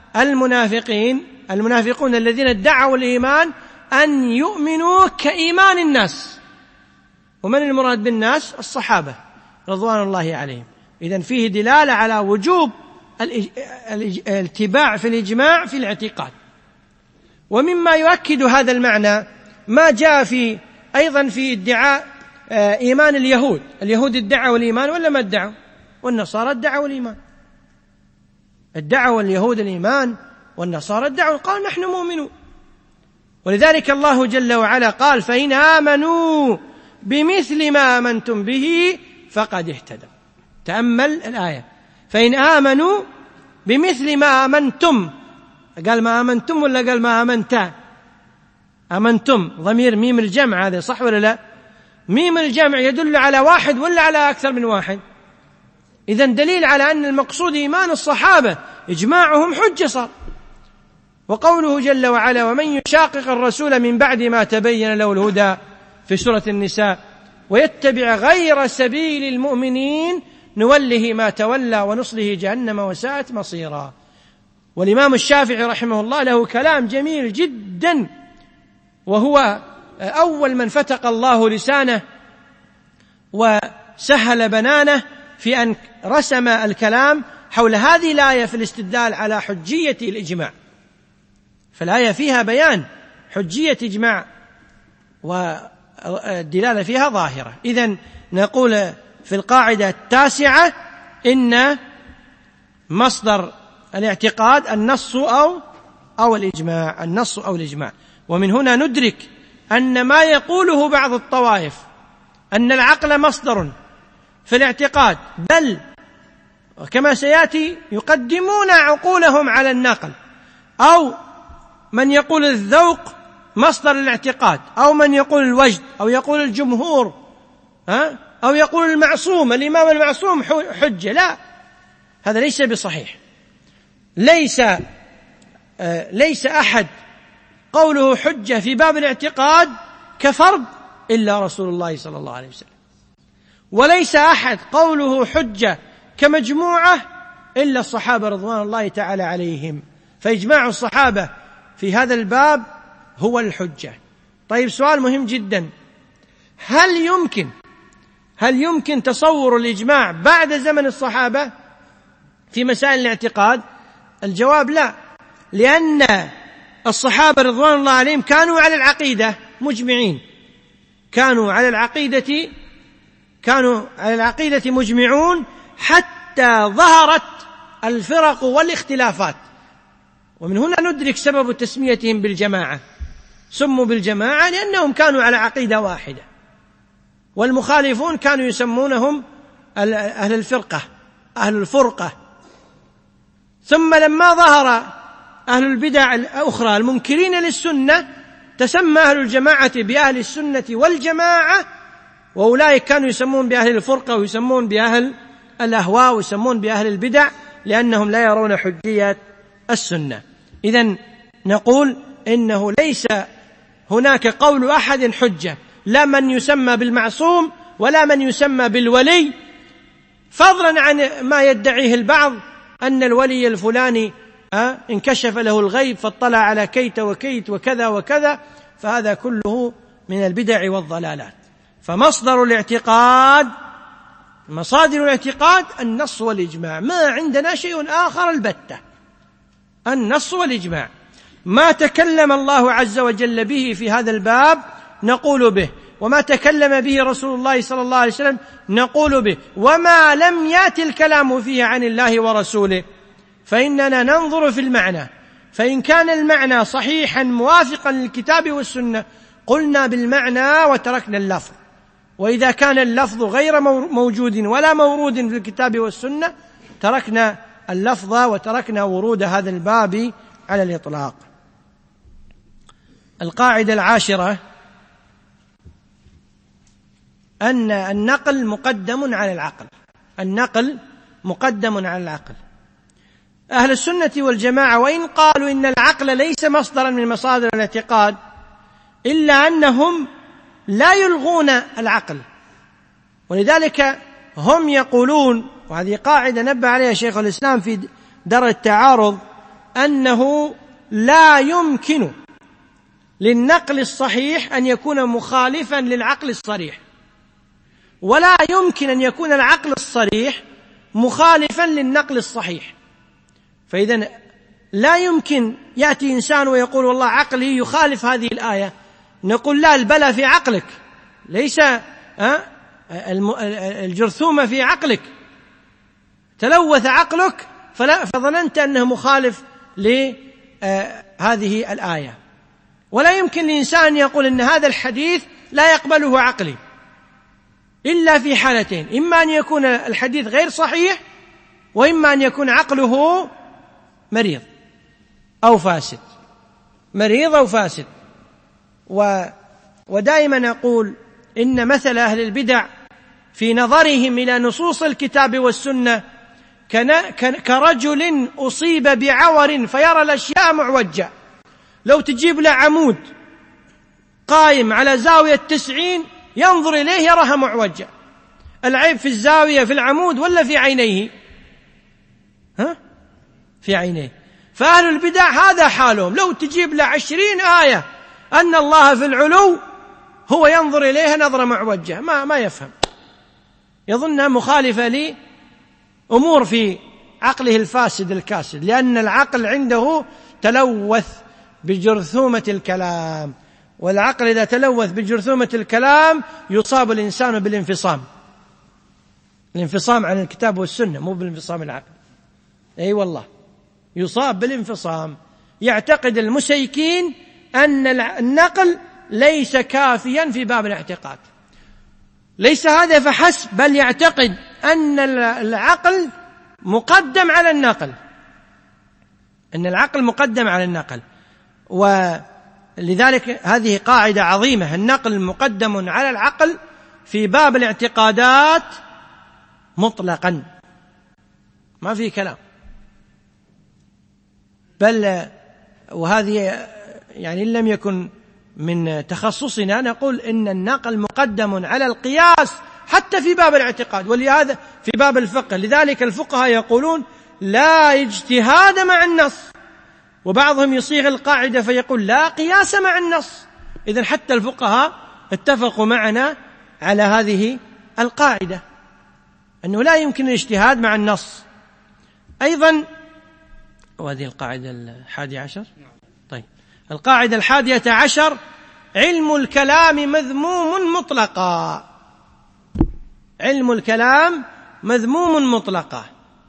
المنافقون الذين ادعوا الإيمان أن يؤمنوا كإيمان الناس. ومن المراد بالناس؟ الصحابة رضوان الله عليهم. إذن فيه دلالة على وجوب الاتباع في الإجماع في الاعتقاد. ومما يؤكد هذا المعنى ما جاء أيضا في ادعاء إيمان اليهود ادعوا الإيمان ولا ما ادعوا؟ والنصارى ادعوا الإيمان، ادعوا اليهود الإيمان والنصارى ادعوا، قال نحن مؤمنون. ولذلك الله جل وعلا قال فإن آمنوا بمثل ما آمنتم به فقد اهتدوا. تأمل الآية، فإن آمنوا بمثل ما آمنتم، قال ما آمنتم ولا قال ما آمنت؟ آمنتم ضمير ميم الجمع، هذا صح ولا لا؟ ميم الجمع يدل على واحد ولا على أكثر من واحد؟ إذن دليل على أن المقصود إيمان الصحابة، إجماعهم حجة صار. وقوله جل وعلا ومن يشاقق الرسول من بعد ما تبين له الهدى في سورة النساء ويتبع غير سبيل المؤمنين نوله ما تولى ونصله جهنم وساءت مصيرا. والإمام الشافعي رحمه الله له كلام جميل جدا، وهو أول من فتق الله لسانه وسهل بنانه في أن رسم الكلام حول هذه الآية في الاستدلال على حجية الإجماع. فالآية فيها بيان حجية إجماع والدلالة فيها ظاهرة. إذن نقول في القاعدة 9 إن مصدر الاعتقاد النص أو الإجماع، النص أو الإجماع. ومن هنا ندرك أن ما يقوله بعض الطوائف أن العقل مصدر في الاعتقاد، بل وكما سيأتي يقدمون عقولهم على النقل، أو من يقول الذوق مصدر الاعتقاد، أو من يقول الوجد، أو يقول الجمهور، أو يقول المعصوم الإمام المعصوم حجة. لا، هذا ليس بصحيح. ليس أحد قوله حجة في باب الاعتقاد كفرد إلا رسول الله صلى الله عليه وسلم، وليس أحد قوله حجة كمجموعة إلا الصحابة رضوان الله تعالى عليهم، فإجماع الصحابة في هذا الباب هو الحجة. طيب، سؤال مهم جدا: هل يمكن تصور الإجماع بعد زمن الصحابة في مسائل الاعتقاد؟ الجواب لا، لأن الصحابة رضوان الله عليهم كانوا على العقيدة مجمعين، كانوا على العقيدة مجمعون حتى ظهرت الفرق والاختلافات. ومن هنا ندرك سبب تسميتهم بالجماعة، سموا بالجماعة لأنهم كانوا على عقيدة واحدة، والمخالفون كانوا يسمونهم أهل الفرقة، أهل الفرقة. ثم لما ظهر أهل البدع الأخرى المنكرين للسنة تسمى أهل الجماعة بأهل السنة والجماعة، وأولئك كانوا يسمون بأهل الفرقة ويسمون بأهل الأهواء ويسمون بأهل البدع لأنهم لا يرون حجية السنة. إذن نقول إنه ليس هناك قول أحد حجة، لا من يسمى بالمعصوم ولا من يسمى بالولي، فضلا عن ما يدعيه البعض أن الولي الفلاني انكشف له الغيب فاطلع على كيت وكيت وكذا وكذا، فهذا كله من البدع والضلالات. فمصادر الاعتقاد النص والإجماع، ما عندنا شيء آخر البتة، النص والإجماع. ما تكلم الله عز وجل به في هذا الباب نقول به، وما تكلم به رسول الله صلى الله عليه وسلم نقول به، وما لم يأتي الكلام فيه عن الله ورسوله فإننا ننظر في المعنى، فإن كان المعنى صحيحا موافقا للكتاب والسنة قلنا بالمعنى وتركنا اللفظ، وإذا كان اللفظ غير موجود ولا مورود في الكتاب والسنة تركنا اللفظ وتركنا ورود هذا الباب على الإطلاق. القاعدة العاشرة أن النقل مقدم على العقل، النقل مقدم على العقل. أهل السنة والجماعة وإن قالوا إن العقل ليس مصدرا من مصادر الاعتقاد إلا أنهم لا يلغون العقل، ولذلك هم يقولون، وهذه قاعدة نبه عليها شيخ الإسلام في درء التعارض، أنه لا يمكن للنقل الصحيح أن يكون مخالفا للعقل الصريح، ولا يمكن أن يكون العقل الصريح مخالفا للنقل الصحيح. فإذا لا يمكن يأتي إنسان ويقول والله عقلي يخالف هذه الآية، نقول لا، البلى في عقلك، ليس الجرثومة في عقلك، تلوث عقلك فظننت أنه مخالف لهذه الآية. ولا يمكن لإنسان يقول إن هذا الحديث لا يقبله عقلي إلا في حالتين: إما أن يكون الحديث غير صحيح، وإما أن يكون عقله مريض أو فاسد، مريض أو فاسد. ودائما أقول إن مثل أهل البدع في نظرهم إلى نصوص الكتاب والسنة كرجل أصيب بعور فيرى الأشياء معوجة. لو تجيب له عمود قائم على زاوية 90 ينظر إليه يراها معوجة، العيب في الزاوية في العمود ولا في عينيه؟ في عينيه. فأهل البدع هذا حالهم، لو تجيب له 20 آية أن الله في العلو هو ينظر إليها نظرة معوجة، ما يفهم، يظنها مخالفة لأمور في عقله الفاسد الكاسد، لأن العقل عنده تلوث بجرثومة الكلام، والعقل إذا تلوث بجرثومة الكلام يصاب الإنسان بالانفصام، الانفصام عن الكتاب والسنة، مو بالانفصام العقل. أي والله يصاب بالانفصام. يعتقد المسيكين أن النقل ليس كافيا في باب الاعتقاد، ليس هذا فحسب، بل يعتقد أن العقل مقدم على النقل، أن العقل مقدم على النقل. ولذلك هذه قاعدة عظيمة: النقل مقدم على العقل في باب الاعتقادات مطلقا، ما في كلام. بل وهذه يعني إن لم يكن من تخصصنا نقول إن النقل مقدم على القياس حتى في باب الاعتقاد، ولهذا في باب الفقه. لذلك الفقهاء يقولون لا اجتهاد مع النص، وبعضهم يصيغ القاعدة فيقول لا قياس مع النص. إذن حتى الفقهاء اتفقوا معنا على هذه القاعدة، أنه لا يمكن الاجتهاد مع النص. أيضا وهذه القاعدة 11. طيب، القاعدة 11: علم الكلام مذموم مطلقا. علم الكلام مذموم مطلقا.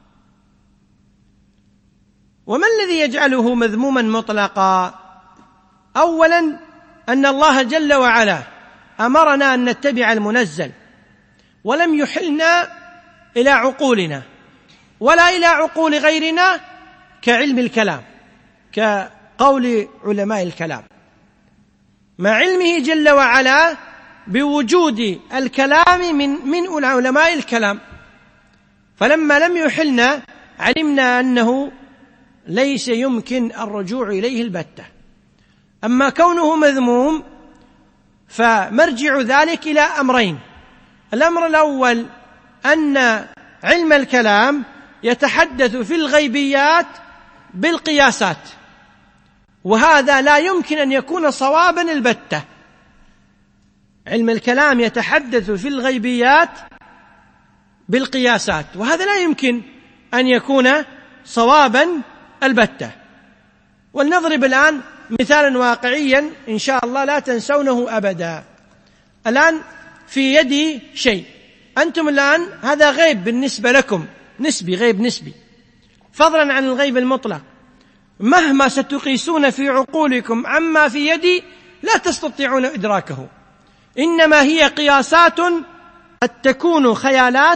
وما الذي يجعله مذموما مطلقا؟ أولا أن الله جل وعلا أمرنا أن نتبع المنزل، ولم يحلنا إلى عقولنا ولا إلى عقول غيرنا كعلم الكلام، كقول علماء الكلام، مع علمه جل وعلا بوجود الكلام من علماء الكلام. فلما لم يحلنا علمنا أنه ليس يمكن الرجوع إليه البتة. أما كونه مذموم فمرجع ذلك إلى أمرين: الأمر الأول أن علم الكلام يتحدث في الغيبيات بالقياسات، وهذا لا يمكن أن يكون صوابا البتة. علم الكلام يتحدث في الغيبيات بالقياسات، وهذا لا يمكن أن يكون صوابا البتة. ولنضرب الآن مثالا واقعيا إن شاء الله لا تنسونه أبدا. الآن في يدي شيء، أنتم الآن هذا غيب بالنسبة لكم، نسبي، غيب نسبي، فضلا عن الغيب المطلق. مهما ستقيسون في عقولكم عما في يدي لا تستطيعون إدراكه، إنما هي قياسات قد تكون خيالات،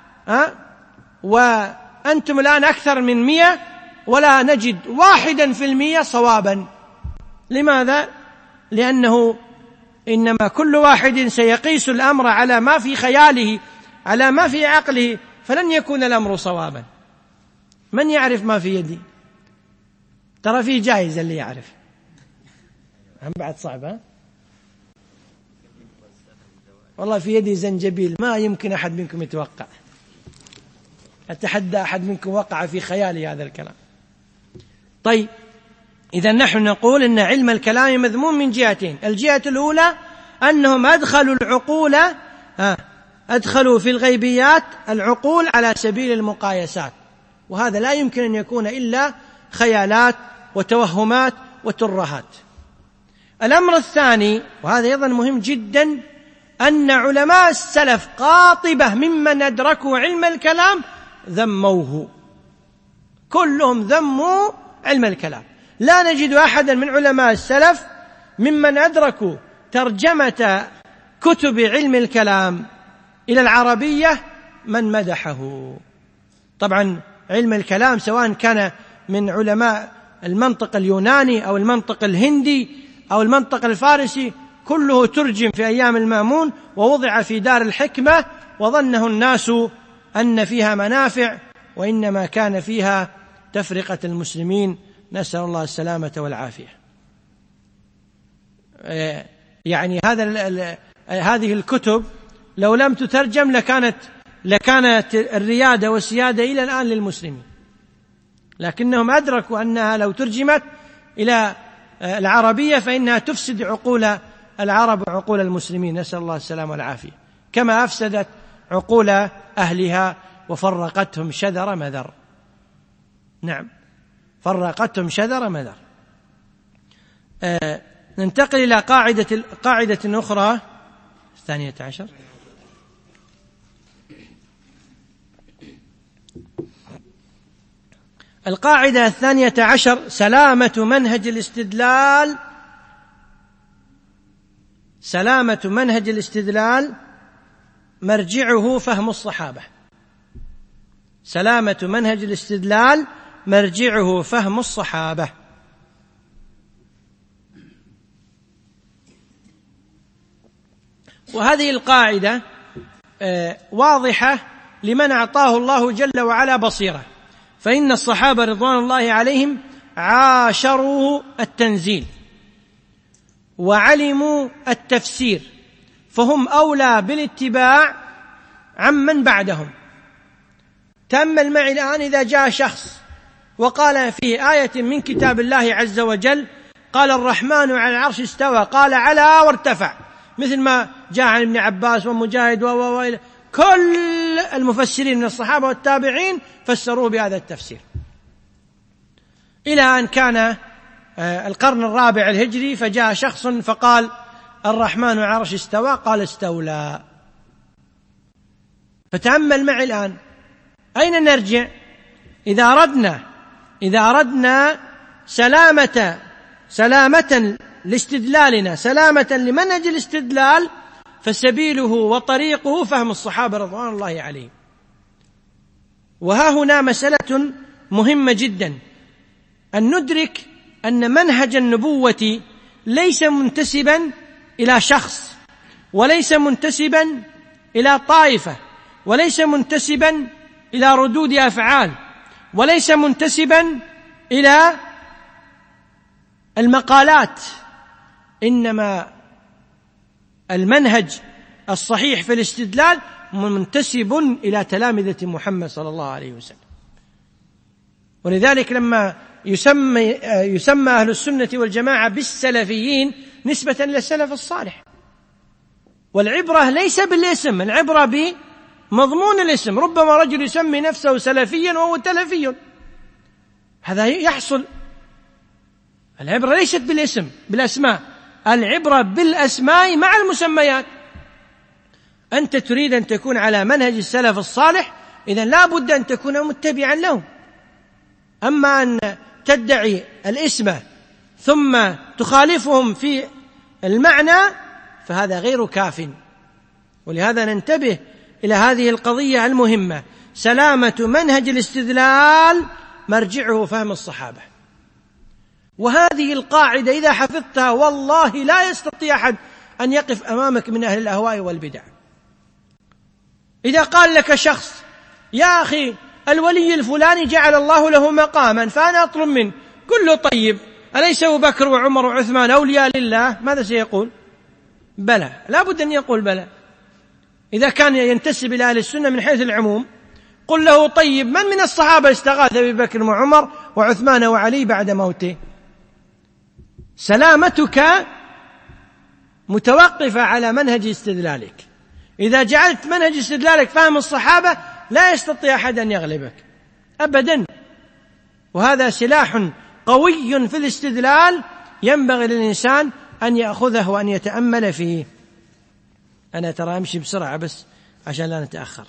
وأنتم الآن أكثر من 100 ولا نجد 1% صوابا. لماذا؟ لأنه إنما كل واحد سيقيس الأمر على ما في خياله، على ما في عقله، فلن يكون الأمر صوابا. من يعرف ما في يدي؟ ترى فيه جائزة اللي يعرف. هم بعد صعبة. والله في يدي زنجبيل ما يمكن أحد منكم يتوقع. أتحدى أحد منكم وقع في خيالي هذا الكلام. طيب، إذا نحن نقول إن علم الكلام مذموم من جهتين: الجهة الأولى أنهم أدخلوا في الغيبيات العقول على سبيل المقايسات، وهذا لا يمكن أن يكون إلا خيالات وتوهمات وترهات. الأمر الثاني، وهذا أيضا مهم جدا، أن علماء السلف قاطبة ممن أدركوا علم الكلام ذموه، كلهم ذموا علم الكلام. لا نجد أحدا من علماء السلف ممن أدركوا ترجمة كتب علم الكلام إلى العربية من مدحه. طبعا علم الكلام سواء كان من علماء المنطق اليوناني أو المنطق الهندي أو المنطق الفارسي، كله ترجم في أيام المأمون ووضع في دار الحكمة، وظنه الناس أن فيها منافع، وإنما كان فيها تفرقة المسلمين، نسأل الله السلامة والعافية. يعني هذه الكتب لو لم تترجم لكانت الريادة والسيادة إلى الآن للمسلمين، لكنهم أدركوا أنها لو ترجمت إلى العربية فإنها تفسد عقول العرب وعقول المسلمين، نسأل الله السلامة والعافية، كما أفسدت عقول أهلها وفرقتهم شذر مذر. نعم، فرقتهم شذر مذر. ننتقل إلى قاعدة أخرى 12. القاعدة 12: سلامة منهج الاستدلال مرجعه فهم الصحابة. سلامة منهج الاستدلال مرجعه فهم الصحابة. وهذه القاعدة واضحة لمن أعطاه الله جل وعلا بصيرة، فإن الصحابة رضوان الله عليهم عاشروا التنزيل وعلموا التفسير، فهم أولى بالاتباع عمن بعدهم. تأمل معي الآن إذا جاء شخص وقال في آية من كتاب الله عز وجل قال الرحمن على العرش استوى، قال على وارتفع، مثل ما جاء عن ابن عباس ومجاهد كل المفسرين من الصحابة والتابعين فسروه بهذا التفسير، إلى أن كان القرن الرابع الهجري فجاء شخص فقال الرحمن على العرش استوى، قال استولى. فتأمل معي الآن أين نرجع إذا أردنا سلامة لاستدلالنا، سلامة لمنهج الاستدلال، فسبيله وطريقه فهم الصحابة رضوان الله عليهم. وها هنا مسألة مهمة جدا، أن ندرك أن منهج النبوة ليس منتسبا إلى شخص، وليس منتسبا إلى طائفة، وليس منتسبا إلى ردود أفعال، وليس منتسبا إلى المقالات، إنما المنهج الصحيح في الاستدلال منتسب إلى تلامذة محمد صلى الله عليه وسلم. ولذلك لما يسمى أهل السنة والجماعة بالسلفيين نسبة إلى السلف الصالح. والعبرة ليس بالاسم، العبرة بمضمون الاسم. ربما رجل يسمي نفسه سلفيا وهو تلفي، هذا يحصل. العبرة ليست بالاسم بالأسماء، العبرة بالأسماء مع المسميات. أنت تريد أن تكون على منهج السلف الصالح، إذن لا بد أن تكون متبعا له. أما أن تدعي الاسم ثم تخالفهم في المعنى فهذا غير كاف. ولهذا ننتبه إلى هذه القضية المهمة، سلامة منهج الاستدلال مرجعه فهم الصحابة. وهذه القاعدة إذا حفظتها والله لا يستطيع أحد أن يقف أمامك من أهل الأهواء والبدع. إذا قال لك شخص يا أخي الولي الفلاني جعل الله له مقاما فأنا أطلب منه، قل له طيب أليس أبو بكر وعمر وعثمان أولياء لله؟ ماذا سيقول؟ بلى، لا بد أن يقول بلى. إذا كان ينتسب إلى أهل السنة من حيث العموم قل له طيب من الصحابة استغاث أبي بكر وعمر وعثمان وعلي بعد موته؟ سلامتك متوقفة على منهج استدلالك. إذا جعلت منهج استدلالك فهم الصحابة لا يستطيع أحد أن يغلبك أبدا. وهذا سلاح قوي في الاستدلال ينبغي للإنسان أن يأخذه وأن يتأمل فيه. أنا ترى أمشي بسرعة بس عشان لا نتأخر.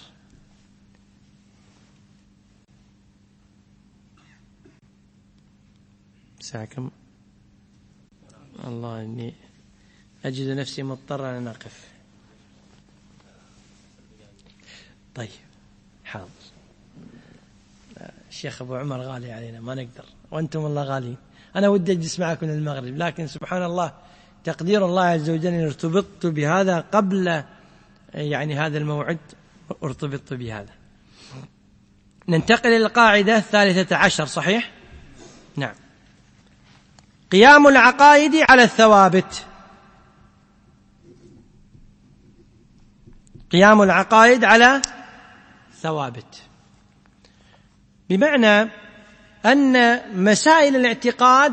ساعة كم؟ الله إني أجد نفسي مضطر أن أقف. طيب حاضر. الشيخ أبو عمر غالي علينا ما نقدر، وأنتم الله غاليين. أنا ودي أجلس معكم المغرب، لكن سبحان الله تقدير الله عز وجل إن ارتبطت بهذا قبل هذا الموعد، ارتبطت بهذا. ننتقل إلى القاعدة 13 صحيح؟ نعم. قيام العقائد على الثوابت. قيام العقائد على ثوابت بمعنى أن مسائل الاعتقاد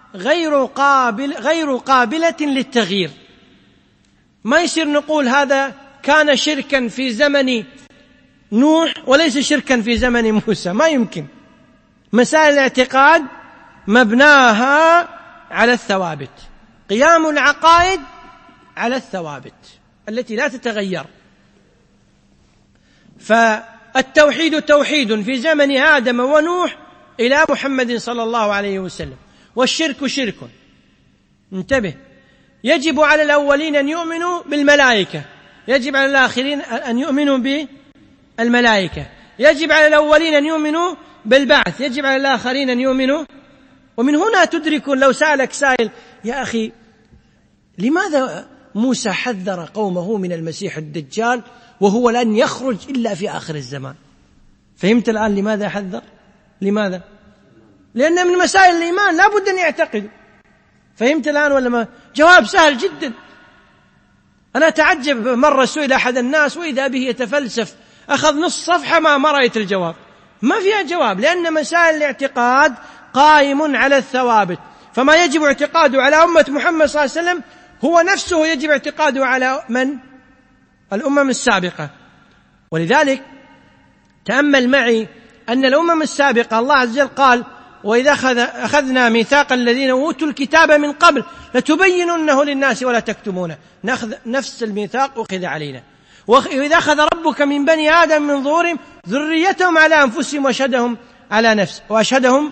غير قابلة للتغيير. ما يصير نقول هذا كان شركا في زمن نوح وليس شركا في زمن موسى، ما يمكن. مسائل الاعتقاد مبناها على الثوابت. قيام العقائد على الثوابت التي لا تتغير. فالتوحيد توحيد في زمن آدم ونوح إلى محمد صلى الله عليه وسلم، والشرك شرك. انتبه، يجب على الأولين أن يؤمنوا بالملائكة، يجب على الآخرين أن يؤمنوا بالملائكة، يجب على الأولين أن يؤمنوا بالبعث، يجب على الآخرين أن يؤمنوا. ومن هنا تدرك لو سألك سائل يا أخي لماذا موسى حذر قومه من المسيح الدجال وهو لن يخرج إلا في آخر الزمان؟ فهمت الآن لماذا حذر؟ لماذا؟ لأن من مسائل الإيمان لا بد أن يعتقد. فهمت الآن ولا ما؟ جواب سهل جدا. أنا أتعجب، مرة سئل أحد الناس وإذا به يتفلسف أخذ نص صفحة ما رأيت الجواب، ما فيها جواب، لأن مسائل الاعتقاد قائم على الثوابت، فما يجب اعتقاده على أمة محمد صلى الله عليه وسلم هو نفسه يجب اعتقاده على من؟ الأمم السابقة. ولذلك تأمل معي أن الأمم السابقة الله عز وجل قال: وإذا أخذنا ميثاق الذين أوتوا الكتاب من قبل لتبيننه للناس ولا تكتمونه، نفس الميثاق أخذ علينا. وإذا أخذ ربك من بني آدم من ظهورهم ذريتهم على أنفسهم وأشهدهم على نفسه وأشهدهم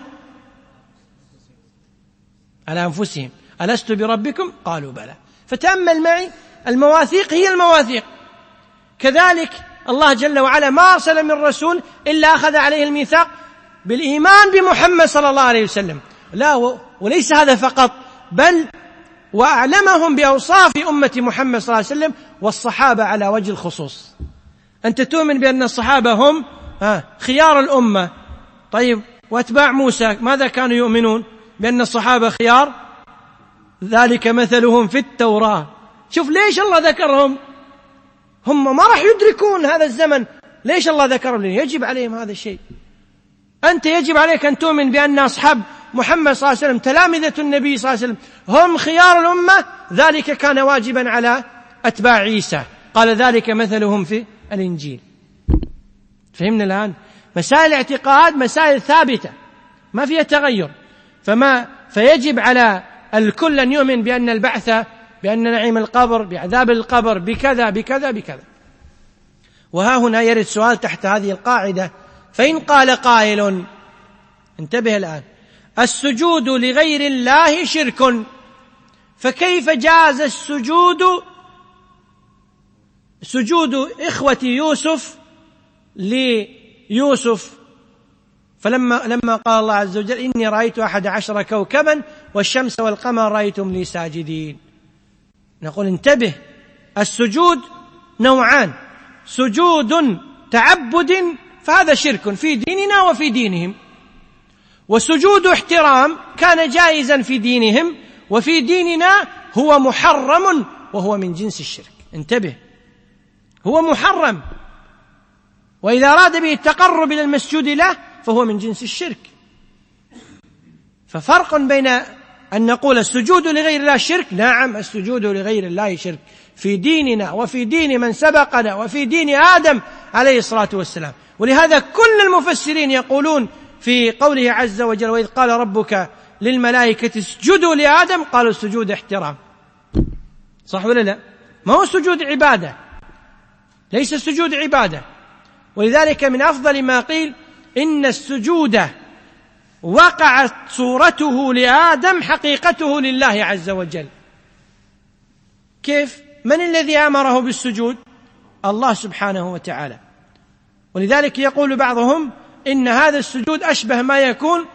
على أنفسهم ألست بربكم قالوا بلى. فتأمل معي، المواثيق هي المواثيق. كذلك الله جل وعلا ما أرسل من رسول إلا أخذ عليه الميثاق بالإيمان بمحمد صلى الله عليه وسلم. لا، وليس هذا فقط، بل وأعلمهم بأوصاف أمة محمد صلى الله عليه وسلم والصحابة على وجه الخصوص. أنت تؤمن بأن الصحابة هم خيار الأمة. طيب، وأتباع موسى ماذا كانوا يؤمنون؟ بأن الصحابة خيار، ذلك مثلهم في التوراة. شوف ليش الله ذكرهم، هم ما راح يدركون هذا الزمن، ليش الله ذكرهم؟ لأن يجب عليهم هذا الشيء. أنت يجب عليك أن تؤمن بأن أصحاب محمد صلى الله عليه وسلم تلامذة النبي صلى الله عليه وسلم هم خيار الأمة، ذلك كان واجبا على أتباع عيسى، قال ذلك مثلهم في الإنجيل. فهمنا الآن؟ مسائل الاعتقاد مسائل ثابتة ما فيها تغير، فيجب على الكل أن يؤمن بأن البعث، بأن نعيم القبر، بعذاب القبر، بكذا بكذا بكذا. وها هنا يرد سؤال تحت هذه القاعدة: فإن قال قائل، انتبه الآن، السجود لغير الله شرك، فكيف جاز سجود إخوة يوسف ليوسف؟ لما قال الله عز وجل: إني رأيت 11 كوكبا والشمس والقمر رأيتم لي ساجدين. نقول انتبه، السجود نوعان: سجود تعبد فهذا شرك في ديننا وفي دينهم، وسجود احترام كان جائزا في دينهم وفي ديننا هو محرم وهو من جنس الشرك. انتبه، هو محرم، وإذا أراد به التقرب إلى المسجود له فهو من جنس الشرك. ففرق بين أن نقول السجود لغير الله شرك، نعم السجود لغير الله شرك في ديننا وفي دين من سبقنا وفي دين آدم عليه الصلاة والسلام. ولهذا كل المفسرين يقولون في قوله عز وجل: وإذ قال ربك للملائكة اسجدوا لآدم، قالوا السجود احترام. صح ولا لا؟ ما هو سجود عبادة، ليس السجود عبادة. ولذلك من أفضل ما قيل إن السجود وقعت صورته لآدم حقيقته لله عز وجل. كيف؟ من الذي أمره بالسجود؟ الله سبحانه وتعالى. ولذلك يقول بعضهم إن هذا السجود أشبه ما يكون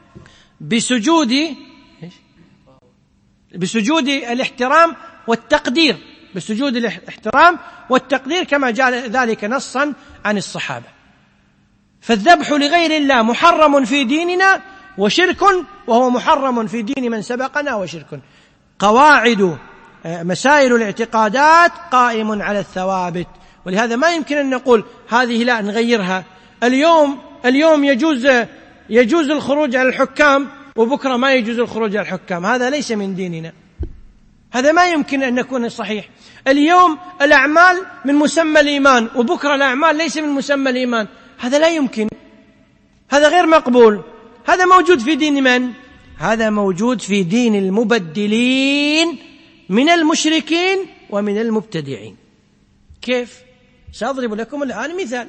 بسجود الاحترام والتقدير، بسجود الاحترام والتقدير كما جاء ذلك نصا عن الصحابة. فالذبح لغير الله محرم في ديننا وشرك، وهو محرم في دين من سبقنا وشرك. قواعد مسائل الاعتقادات قائم على الثوابت، ولهذا ما يمكن أن نقول هذه لا نغيرها. اليوم يجوز الخروج على الحكام وبكرة ما يجوز الخروج على الحكام، هذا ليس من ديننا، هذا ما يمكن أن يكون صحيح. اليوم الأعمال من مسمى الإيمان وبكرة الأعمال ليس من مسمى الإيمان، هذا لا يمكن، هذا غير مقبول. هذا موجود في دين من؟ هذا موجود في دين المبدلين من المشركين ومن المبتدعين. كيف؟ سأضرب لكم الآن مثال.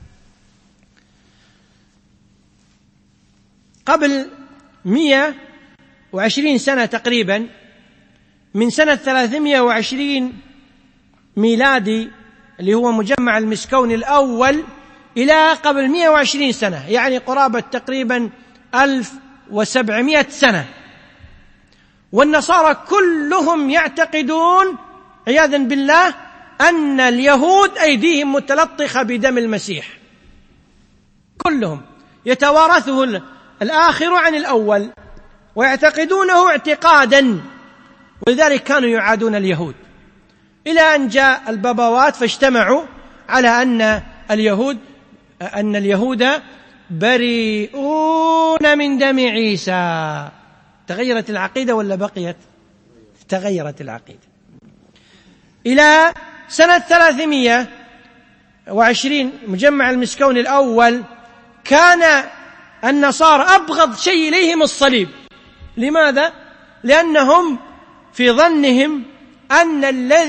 قبل 120 سنة تقريبا، من سنة 320 ميلادي اللي هو مجمع المسكون الأول، إلى قبل 120 سنة، يعني قرابة تقريبا 1700 سنة، والنصارى كلهم يعتقدون عياذا بالله أن اليهود أيديهم متلطخة بدم المسيح، كلهم يتوارثه الآخر عن الأول ويعتقدونه اعتقادا، ولذلك كانوا يعادون اليهود، إلى أن جاء البابوات فاجتمعوا على أن اليهود بريئون من دم عيسى. تغيرت العقيدة ولا بقيت؟ تغيرت العقيدة. إلى سنة 320 مجمع المسكون الأول كان النصارى أبغض شيء إليهم الصليب. لماذا؟ لأنهم في ظنهم أن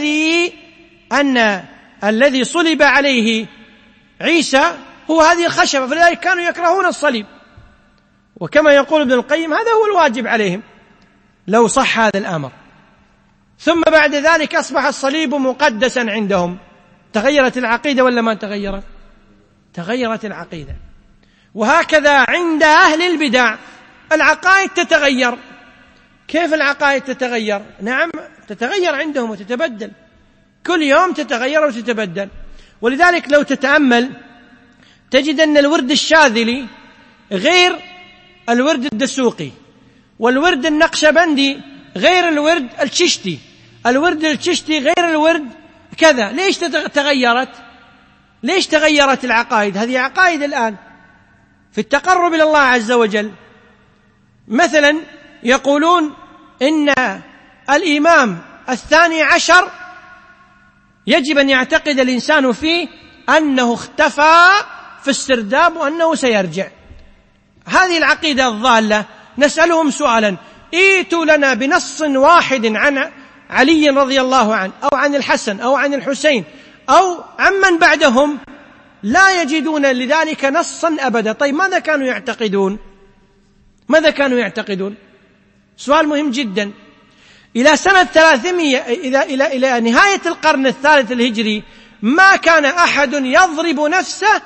الذي صلب عليه عيسى هو هذه الخشبة، فلذلك كانوا يكرهون الصليب. وكما يقول ابن القيم هذا هو الواجب عليهم لو صح هذا الأمر. ثم بعد ذلك أصبح الصليب مقدسا عندهم. تغيرت العقيدة ولا ما تغيرت؟ تغيرت العقيدة. وهكذا عند أهل البدع العقائد تتغير. كيف العقائد تتغير؟ نعم تتغير عندهم وتتبدل، كل يوم تتغير وتتبدل. ولذلك لو تتأمل تجد أن الورد الشاذلي غير الورد الدسوقي، والورد النقشبندي غير الورد الششتي، الورد الششتي غير الورد كذا. ليش تغيرت؟ ليش تغيرت العقائد؟ هذه عقائد الآن في التقرب إلى الله عز وجل. مثلا يقولون إن الإمام 12 يجب أن يعتقد الإنسان فيه أنه اختفى في السرداب وأنه سيرجع. هذه العقيدة الضالة. نسألهم سؤالا: ائتوا لنا بنص واحد عن علي رضي الله عنه أو عن الحسن أو عن الحسين أو عمن بعدهم، لا يجدون لذلك نصا أبدا. طيب ماذا كانوا يعتقدون؟ ماذا كانوا يعتقدون؟ سؤال مهم جدا. إلى سنة 300 إلى نهاية القرن الثالث الهجري ما كان أحد يضرب نفسه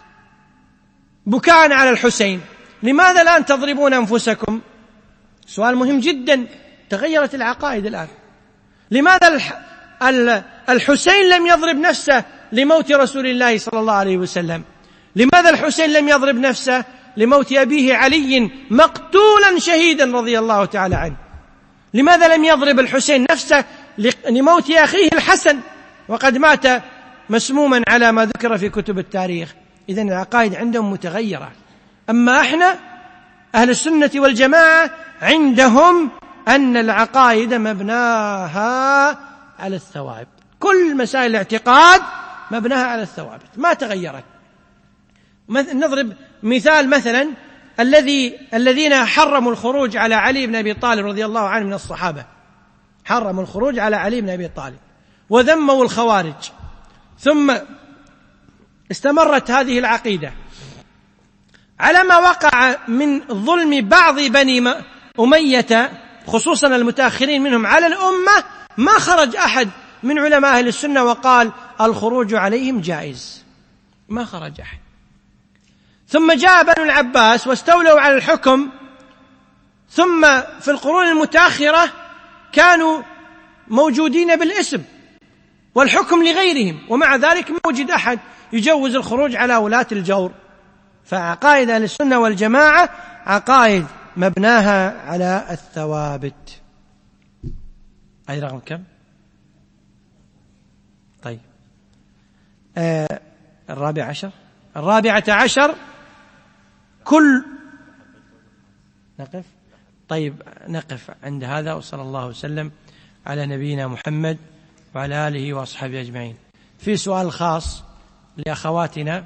بكاء على الحسين. لماذا لا تضربون أنفسكم؟ سؤال مهم جدا. تغيرت العقائد الآن. لماذا الحسين لم يضرب نفسه لموت رسول الله صلى الله عليه وسلم؟ لماذا الحسين لم يضرب نفسه لموت أبيه علي مقتولا شهيدا رضي الله تعالى عنه؟ لماذا لم يضرب الحسين نفسه لموت أخيه الحسن وقد مات مسموما على ما ذكر في كتب التاريخ؟ إذن العقائد عندهم متغيرة. أما احنا أهل السنة والجماعة عندهم أن العقائد مبناها على الثوابت. كل مسائل الاعتقاد مبناها على الثوابت ما تغيرت. نضرب مثال، مثلا الذين حرموا الخروج على علي بن أبي طالب رضي الله عنه من الصحابة، حرموا الخروج على علي بن أبي طالب وذموا الخوارج، ثم استمرت هذه العقيدة على ما وقع من ظلم بعض بني أمية خصوصا المتأخرين منهم على الأمة. ما خرج أحد من علماء أهل السنة وقال الخروج عليهم جائز، ما خرج أحد. ثم جاء بنو العباس واستولوا على الحكم، ثم في القرون المتأخرة كانوا موجودين بالاسم والحكم لغيرهم، ومع ذلك ما وجد أحد يجوز الخروج على ولاة الجور. فعقائد أهل السنة والجماعة عقائد مبناها على الثوابت. أي رقم كم؟ طيب 14 كل نقف. طيب نقف عند هذا، وصلى الله وسلم على نبينا محمد وعلى آله وأصحابه أجمعين. في سؤال خاص لأخواتنا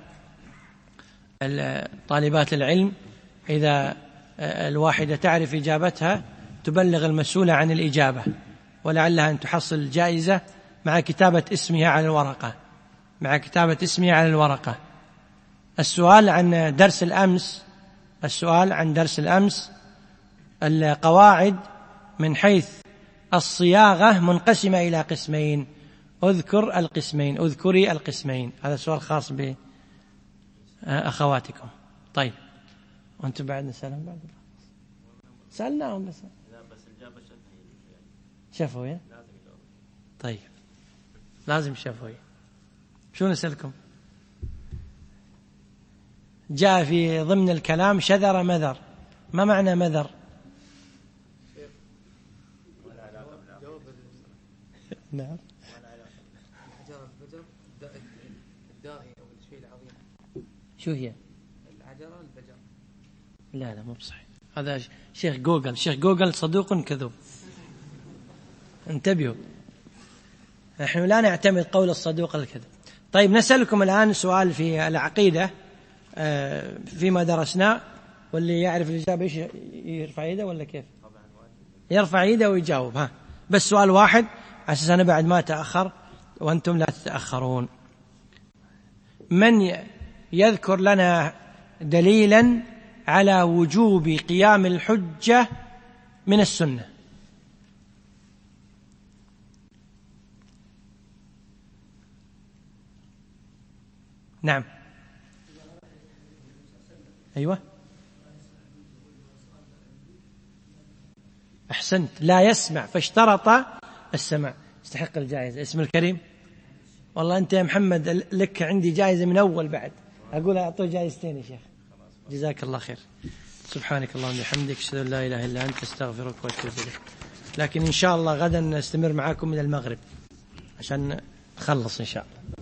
طالبات العلم، إذا الواحدة تعرف إجابتها تبلغ المسؤولة عن الإجابة، ولعلها أن تحصل جائزة مع كتابة اسمها على الورقة، مع كتابة اسمها على الورقة. السؤال عن درس الأمس، السؤال عن درس الأمس، القواعد من حيث الصياغة منقسمة إلى قسمين، أذكر القسمين، أذكري القسمين. هذا سؤال خاص بأخواتكم. طيب وأنتم بعد نسألهم بعد؟ سألناهم بس الإجابة شفوية. طيب لازم شفوية. شو نسألكم؟ جاء في ضمن الكلام شذر مذر. ما معنى مذر؟ نعم. شو هي؟ العجرة والفجر. لا مو بصحيح، هذا شيخ جوجل. شيخ جوجل صدوق كذوب، انتبهوا، نحن لا نعتمد قول الصدوق الكذب. طيب نسألكم الآن سؤال في العقيدة فيما درسناه، واللي يعرف الإجابة إيش يرفع يده ولا كيف؟ يرفع يده ويجاوب. ها بس سؤال واحد على أساس أنا بعد ما تأخر وأنتم لا تتأخرون. من يذكر لنا دليلا على وجوب قيام الحجة من السنة؟ نعم. أيوة أحسنت، لا يسمع فاشترط السمع، يستحق الجائزة. اسم الكريم؟ والله أنت يا محمد لك عندي جائزة من أول، بعد أقول أعطوه جائزتين يا شيخ. جزاك الله خير. سبحانك اللهم وبحمدك، أشهد أن لا إله إلا أنت، أستغفرك وأتوب إليك. لكن إن شاء الله غدا نستمر معاكم من المغرب عشان نخلص إن شاء الله.